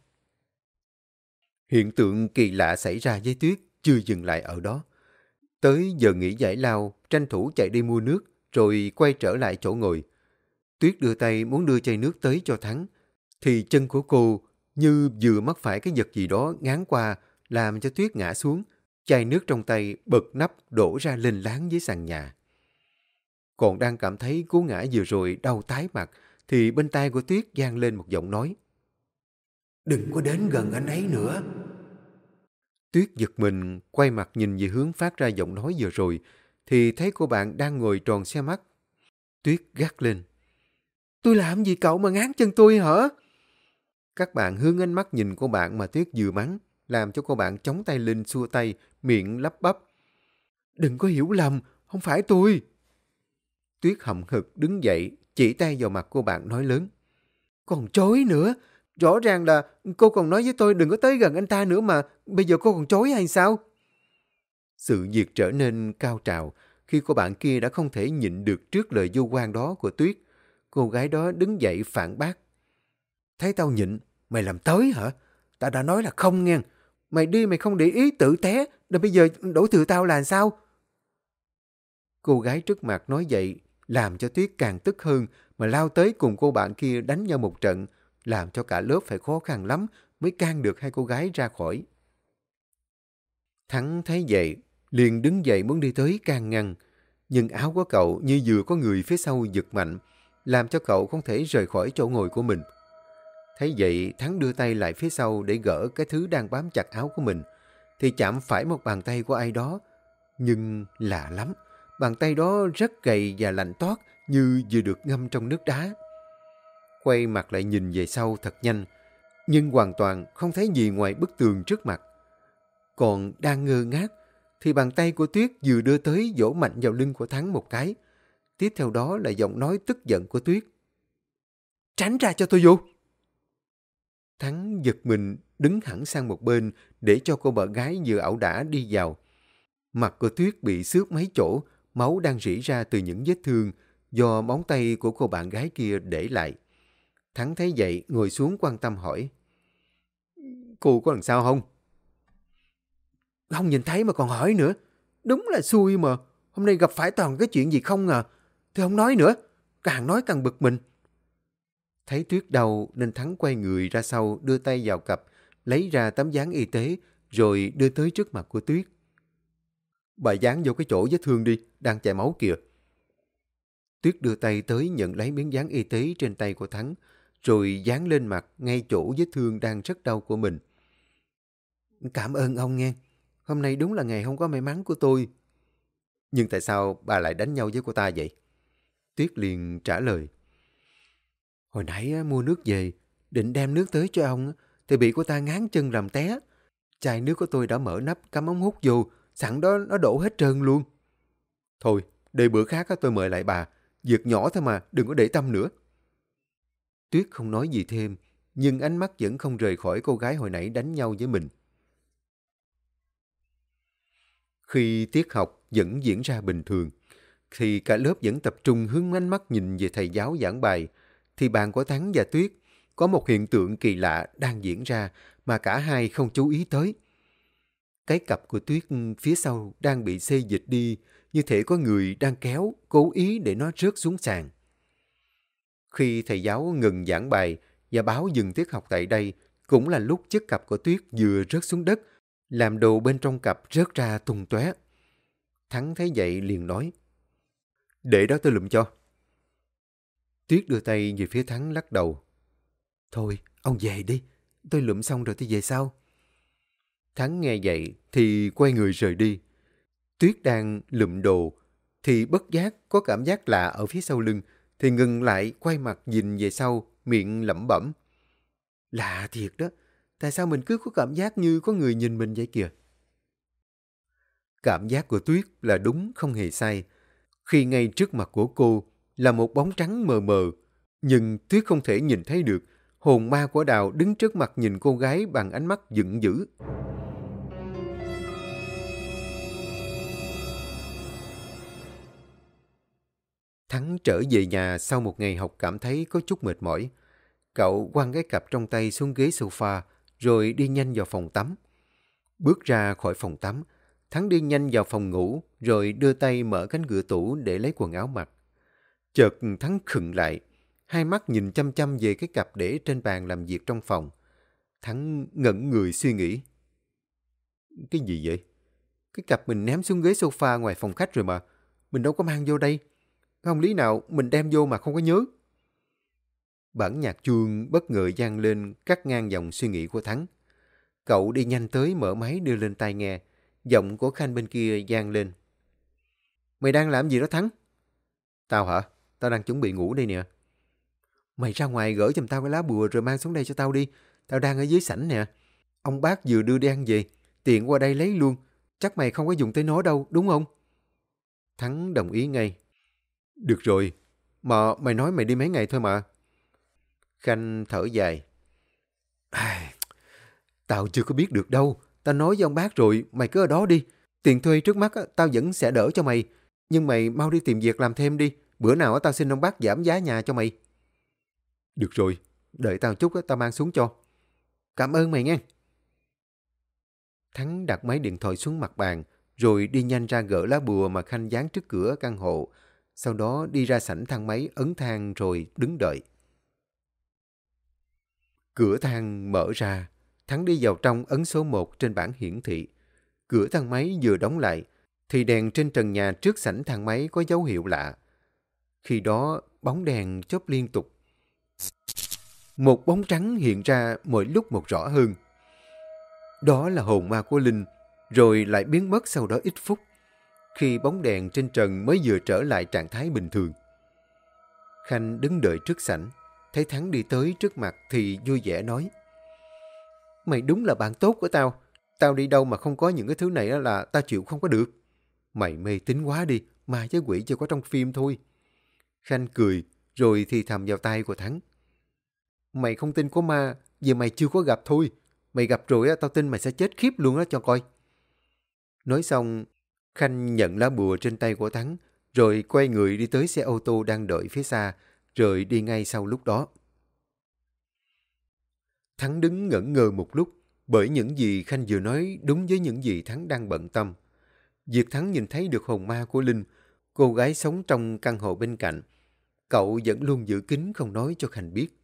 Hiện tượng kỳ lạ xảy ra với Tuyết chưa dừng lại ở đó. Tới giờ nghỉ giải lao, tranh thủ chạy đi mua nước, rồi quay trở lại chỗ ngồi. Tuyết đưa tay muốn đưa chai nước tới cho Thắng, thì chân của cô như vừa mắc phải cái vật gì đó ngáng qua, làm cho Tuyết ngã xuống. Chai nước trong tay bật nắp đổ ra lênh láng dưới sàn nhà. Còn đang cảm thấy cú ngã vừa rồi đau tái mặt, thì bên tai của Tuyết vang lên một giọng nói. Đừng có đến gần anh ấy nữa. Tuyết giật mình, quay mặt nhìn về hướng phát ra giọng nói vừa rồi, thì thấy cô bạn đang ngồi tròn xe mắt. Tuyết gắt lên. Tôi làm gì cậu mà ngáng chân tôi hả? Các bạn hướng ánh mắt nhìn cô bạn mà Tuyết vừa mắng, làm cho cô bạn chống tay lên xua tay, miệng lắp bắp. Đừng có hiểu lầm, không phải tôi. Tuyết hậm hực đứng dậy, chỉ tay vào mặt cô bạn nói lớn. Còn chối nữa, rõ ràng là cô còn nói với tôi đừng có tới gần anh ta nữa mà, bây giờ cô còn chối hay sao? Sự việc trở nên cao trào khi cô bạn kia đã không thể nhịn được trước lời vu oan đó của Tuyết. Cô gái đó đứng dậy phản bác. Thấy tao nhịn, mày làm tới hả? Tao đã nói là không nghe. Mày đi mày không để ý tự té, rồi bây giờ đổ thừa tao là sao? Cô gái trước mặt nói vậy làm cho Tuyết càng tức hơn mà lao tới cùng cô bạn kia đánh nhau một trận, làm cho cả lớp phải khó khăn lắm mới can được hai cô gái ra khỏi. Thắng thấy vậy, liền đứng dậy muốn đi tới can ngăn, nhưng áo của cậu như vừa có người phía sau giật mạnh, làm cho cậu không thể rời khỏi chỗ ngồi của mình. Thấy vậy, Thắng đưa tay lại phía sau để gỡ cái thứ đang bám chặt áo của mình, thì chạm phải một bàn tay của ai đó. Nhưng lạ lắm, bàn tay đó rất gầy và lạnh toát như vừa được ngâm trong nước đá. Quay mặt lại nhìn về sau thật nhanh, nhưng hoàn toàn không thấy gì ngoài bức tường trước mặt. Còn đang ngơ ngác, thì bàn tay của Tuyết vừa đưa tới vỗ mạnh vào lưng của Thắng một cái. Tiếp theo đó là giọng nói tức giận của Tuyết. Tránh ra cho tôi vô! Thắng giật mình đứng hẳn sang một bên để cho cô bạn gái vừa ẩu đả đi vào. Mặt của Tuyết bị xước mấy chỗ, máu đang rỉ ra từ những vết thương do móng tay của cô bạn gái kia để lại. Thắng thấy vậy ngồi xuống quan tâm hỏi. Cô có làm sao không? Không nhìn thấy mà còn hỏi nữa. Đúng là xui mà. Hôm nay gặp phải toàn cái chuyện gì không à. Tôi không nói nữa. Càng nói càng bực mình. Thấy Tuyết đau nên Thắng quay người ra sau đưa tay vào cặp, lấy ra tấm dán y tế rồi đưa tới trước mặt của Tuyết. Bà dán vô cái chỗ vết thương đi, đang chảy máu kìa. Tuyết đưa tay tới nhận lấy miếng dán y tế trên tay của Thắng, rồi dán lên mặt ngay chỗ vết thương đang rất đau của mình. Cảm ơn ông nghe. Hôm nay đúng là ngày không có may mắn của tôi. Nhưng tại sao bà lại đánh nhau với cô ta vậy? Tuyết liền trả lời. Hồi nãy mua nước về, định đem nước tới cho ông, thì bị cô ta ngáng chân làm té. Chai nước của tôi đã mở nắp cắm ống hút vô, sẵn đó nó đổ hết trơn luôn. Thôi, để bữa khác tôi mời lại bà. Việc nhỏ thôi mà, đừng có để tâm nữa. Tuyết không nói gì thêm, nhưng ánh mắt vẫn không rời khỏi cô gái hồi nãy đánh nhau với mình. Khi tiết học vẫn diễn ra bình thường, thì cả lớp vẫn tập trung hướng ánh mắt nhìn về thầy giáo giảng bài, thì bàn của Thắng và Tuyết có một hiện tượng kỳ lạ đang diễn ra mà cả hai không chú ý tới. Cái cặp của Tuyết phía sau đang bị xê dịch đi, như thể có người đang kéo, cố ý để nó rớt xuống sàn. Khi thầy giáo ngừng giảng bài và báo dừng tiết học tại đây, cũng là lúc chiếc cặp của Tuyết vừa rớt xuống đất, làm đồ bên trong cặp rớt ra tung tóe. Thắng thấy vậy liền nói. Để đó tôi lụm cho. Tuyết đưa tay về phía Thắng lắc đầu. Thôi, ông về đi. Tôi lụm xong rồi tôi về sau. Thắng nghe vậy thì quay người rời đi. Tuyết đang lụm đồ thì bất giác có cảm giác lạ ở phía sau lưng, thì ngừng lại quay mặt nhìn về sau, miệng lẩm bẩm. Lạ thiệt đó. Tại sao mình cứ có cảm giác như có người nhìn mình vậy kìa? Cảm giác của Tuyết là đúng không hề sai. Khi ngay trước mặt của cô là một bóng trắng mờ mờ, nhưng Tuyết không thể nhìn thấy được hồn ma của Đào đứng trước mặt nhìn cô gái bằng ánh mắt giận dữ. Thắng trở về nhà sau một ngày học cảm thấy có chút mệt mỏi. Cậu quăng cái cặp trong tay xuống ghế sofa rồi đi nhanh vào phòng tắm. Bước ra khỏi phòng tắm, Thắng đi nhanh vào phòng ngủ rồi đưa tay mở cánh cửa tủ để lấy quần áo mặc. Chợt Thắng khựng lại, hai mắt nhìn chăm chăm về cái cặp để trên bàn làm việc trong phòng. Thắng ngẩn người suy nghĩ. Cái gì vậy? Cái cặp mình ném xuống ghế sofa ngoài phòng khách rồi mà. Mình đâu có mang vô đây. Không lý nào mình đem vô mà không có nhớ. Bản nhạc chuông bất ngờ vang lên cắt ngang dòng suy nghĩ của Thắng. Cậu đi nhanh tới mở máy đưa lên tai nghe. Giọng của Khanh bên kia vang lên. Mày đang làm gì đó Thắng? Tao hả? Tao đang chuẩn bị ngủ đây nè. Mày ra ngoài gửi giùm tao cái lá bùa rồi mang xuống đây cho tao đi. Tao đang ở dưới sảnh nè. Ông bác vừa đưa đi ăn về. Tiện qua đây lấy luôn. Chắc mày không có dùng tới nó đâu, đúng không? Thắng đồng ý ngay. Được rồi. Mà mày nói mày đi mấy ngày thôi mà. Khanh thở dài. À, tao chưa có biết được đâu. Tao nói với ông bác rồi, mày cứ ở đó đi. Tiền thuê trước mắt tao vẫn sẽ đỡ cho mày. Nhưng mày mau đi tìm việc làm thêm đi. Bữa nào tao xin ông bác giảm giá nhà cho mày. Được rồi, đợi tao chút tao mang xuống cho. Cảm ơn mày nghe. Thắng đặt máy điện thoại xuống mặt bàn, rồi đi nhanh ra gỡ lá bùa mà Khanh dán trước cửa căn hộ. Sau đó đi ra sảnh thang máy ấn thang rồi đứng đợi. Cửa thang mở ra, Thắng đi vào trong ấn số một trên bảng hiển thị. Cửa thang máy vừa đóng lại, thì đèn trên trần nhà trước sảnh thang máy có dấu hiệu lạ. Khi đó, bóng đèn chớp liên tục. Một bóng trắng hiện ra mỗi lúc một rõ hơn. Đó là hồn ma của Linh, rồi lại biến mất sau đó ít phút, khi bóng đèn trên trần mới vừa trở lại trạng thái bình thường. Khanh đứng đợi trước sảnh, thấy Thắng đi tới trước mặt thì vui vẻ nói: Mày đúng là bạn tốt của tao. Tao đi đâu mà không có những cái thứ này là tao chịu không có được. Mày mê tín quá đi, ma với quỷ chỉ có trong phim thôi. Khanh cười, rồi thì thầm vào tay của Thắng: Mày không tin có ma, vì mày chưa có gặp thôi. Mày gặp rồi tao tin mày sẽ chết khiếp luôn đó cho coi. Nói xong, Khanh nhận lá bùa trên tay của Thắng, rồi quay người đi tới xe ô tô đang đợi phía xa, rồi đi ngay sau lúc đó. Thắng đứng ngẩn ngơ một lúc, bởi những gì Khanh vừa nói đúng với những gì Thắng đang bận tâm. Việc Thắng nhìn thấy được hồn ma của Linh, cô gái sống trong căn hộ bên cạnh, cậu vẫn luôn giữ kín không nói cho Khanh biết.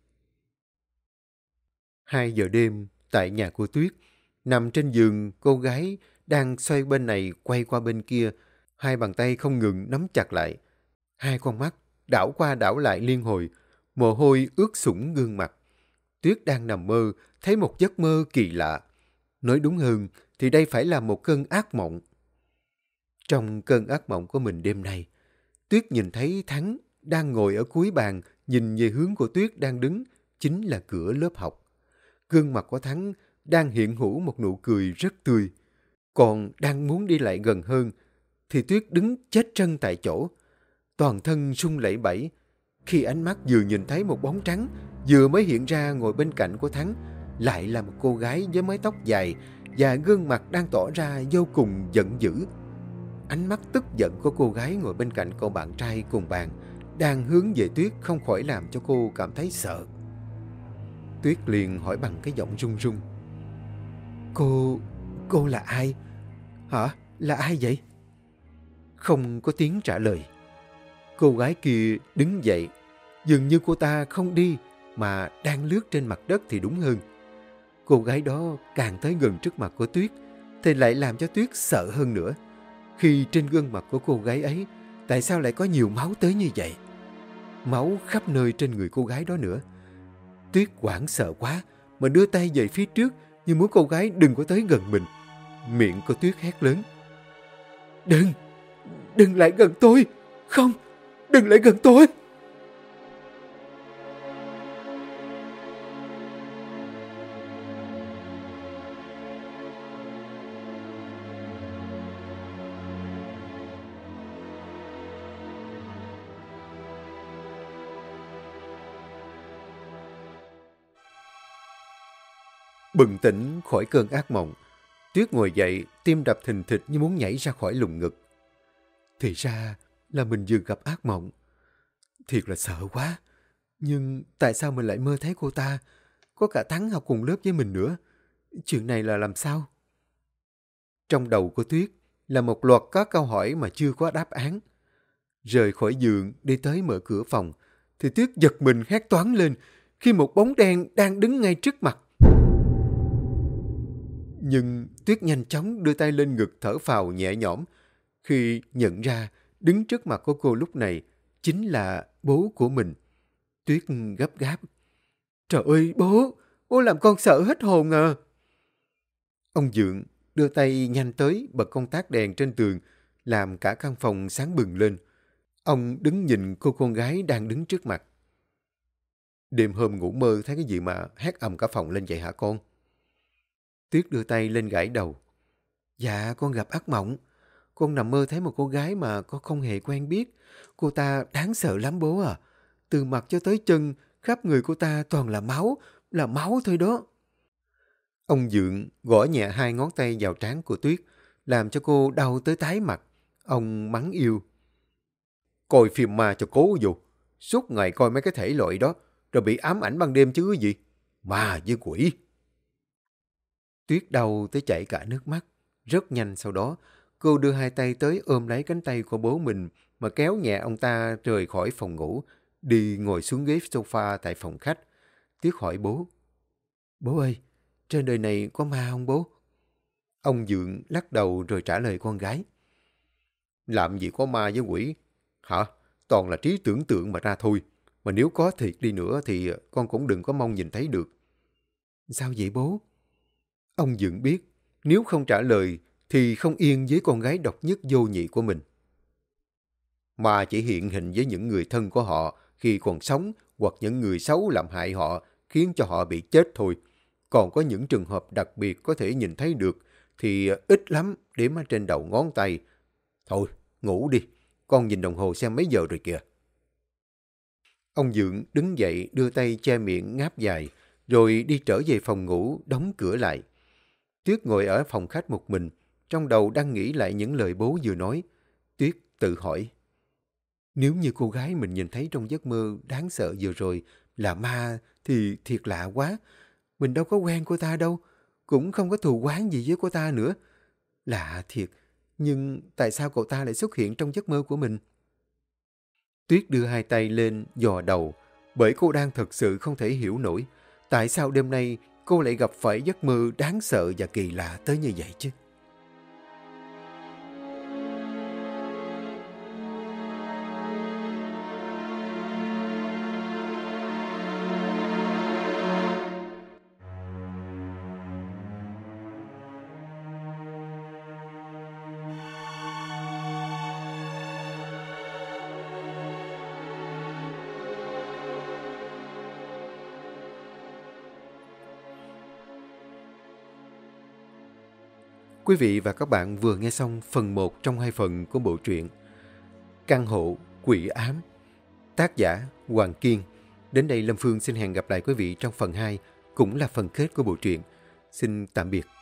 Hai giờ đêm, tại nhà của Tuyết, nằm trên giường, cô gái đang xoay bên này quay qua bên kia, hai bàn tay không ngừng nắm chặt lại. Hai con mắt đảo qua đảo lại liên hồi, mồ hôi ướt sũng gương mặt. Tuyết đang nằm mơ, thấy một giấc mơ kỳ lạ. Nói đúng hơn thì đây phải là một cơn ác mộng. Trong cơn ác mộng của mình đêm nay, Tuyết nhìn thấy Thắng đang ngồi ở cuối bàn, nhìn về hướng của Tuyết đang đứng, chính là cửa lớp học. Gương mặt của Thắng đang hiện hữu một nụ cười rất tươi. Còn đang muốn đi lại gần hơn, thì Tuyết đứng chết chân tại chỗ, toàn thân run lẩy bẩy, khi ánh mắt vừa nhìn thấy một bóng trắng vừa mới hiện ra ngồi bên cạnh của Thắng, lại là một cô gái với mái tóc dài và gương mặt đang tỏ ra vô cùng giận dữ. Ánh mắt tức giận của cô gái ngồi bên cạnh cậu bạn trai cùng bàn đang hướng về Tuyết không khỏi làm cho cô cảm thấy sợ. Tuyết liền hỏi bằng cái giọng run run: Cô... cô là ai? Hả? Là ai vậy? Không có tiếng trả lời. Cô gái kia đứng dậy, dường như cô ta không đi mà đang lướt trên mặt đất thì đúng hơn. Cô gái đó càng tới gần trước mặt của Tuyết thì lại làm cho Tuyết sợ hơn nữa. Khi trên gương mặt của cô gái ấy, tại sao lại có nhiều máu tới như vậy? Máu khắp nơi trên người cô gái đó nữa. Tuyết hoảng sợ quá mà đưa tay về phía trước như muốn cô gái đừng có tới gần mình. Miệng của Tuyết hét lớn: Đừng! Đừng lại gần tôi! Không! Đừng lại gần tôi! Bừng tỉnh khỏi cơn ác mộng, Tuyết ngồi dậy, tim đập thình thịch như muốn nhảy ra khỏi lồng ngực. Thì ra là mình vừa gặp ác mộng. Thiệt là sợ quá. Nhưng tại sao mình lại mơ thấy cô ta? Có cả Thắng học cùng lớp với mình nữa. Chuyện này là làm sao? Trong đầu của Tuyết là một loạt các câu hỏi mà chưa có đáp án. Rời khỏi giường đi tới mở cửa phòng, thì Tuyết giật mình hét toáng lên khi một bóng đen đang đứng ngay trước mặt. Nhưng Tuyết nhanh chóng đưa tay lên ngực thở phào nhẹ nhõm khi nhận ra đứng trước mặt của cô lúc này chính là bố của mình. Tuyết gấp gáp: Trời ơi bố! Bố làm con sợ hết hồn à! Ông Dượng đưa tay nhanh tới bật công tắc đèn trên tường, làm cả căn phòng sáng bừng lên. Ông đứng nhìn cô con gái đang đứng trước mặt. Đêm hôm ngủ mơ thấy cái gì mà hét ầm cả phòng lên vậy hả con? Tuyết đưa tay lên gãi đầu. Dạ con gặp ác mộng. Con nằm mơ thấy một cô gái mà con không hề quen biết. Cô ta đáng sợ lắm bố à. Từ mặt cho tới chân, khắp người cô ta toàn là máu, là máu thôi đó. Ông Dượng gõ nhẹ hai ngón tay vào trán của Tuyết, làm cho cô đau tới tái mặt. Ông mắng yêu: Coi phim ma cho cố vô. Suốt ngày coi mấy cái thể loại đó, rồi bị ám ảnh ban đêm chứ gì. Ma với quỷ. Tuyết đau tới chảy cả nước mắt. Rất nhanh sau đó, cô đưa hai tay tới ôm lấy cánh tay của bố mình mà kéo nhẹ ông ta rời khỏi phòng ngủ, đi ngồi xuống ghế sofa tại phòng khách. Tuyết hỏi bố: Bố ơi, trên đời này có ma không bố? Ông Dượng lắc đầu rồi trả lời con gái. Làm gì có ma với quỷ? Hả? Toàn là trí tưởng tượng mà ra thôi. Mà nếu có thiệt đi nữa thì con cũng đừng có mong nhìn thấy được. Sao vậy bố? Ông Dượng biết, nếu không trả lời thì không yên với con gái độc nhất vô nhị của mình. Ma chỉ hiện hình với những người thân của họ khi còn sống hoặc những người xấu làm hại họ khiến cho họ bị chết thôi. Còn có những trường hợp đặc biệt có thể nhìn thấy được thì ít lắm, đếm ở trên đầu ngón tay. Thôi, ngủ đi, con nhìn đồng hồ xem mấy giờ rồi kìa. Ông Dượng đứng dậy đưa tay che miệng ngáp dài, rồi đi trở về phòng ngủ đóng cửa lại. Tuyết ngồi ở phòng khách một mình, trong đầu đang nghĩ lại những lời bố vừa nói. Tuyết tự hỏi, nếu như cô gái mình nhìn thấy trong giấc mơ đáng sợ vừa rồi là ma thì thiệt lạ quá. Mình đâu có quen cô ta đâu, cũng không có thù oán gì với cô ta nữa. Lạ thiệt, nhưng tại sao cậu ta lại xuất hiện trong giấc mơ của mình? Tuyết đưa hai tay lên dò đầu, bởi cô đang thật sự không thể hiểu nổi. Tại sao đêm nay cô lại gặp phải giấc mơ đáng sợ và kỳ lạ tới như vậy chứ? Quý vị và các bạn vừa nghe xong phần một trong hai phần của bộ truyện Căn hộ quỷ ám, tác giả Hoàng Kiên. Đến đây Lâm Phương xin hẹn gặp lại quý vị trong phần hai, cũng là phần kết của bộ truyện. Xin tạm biệt.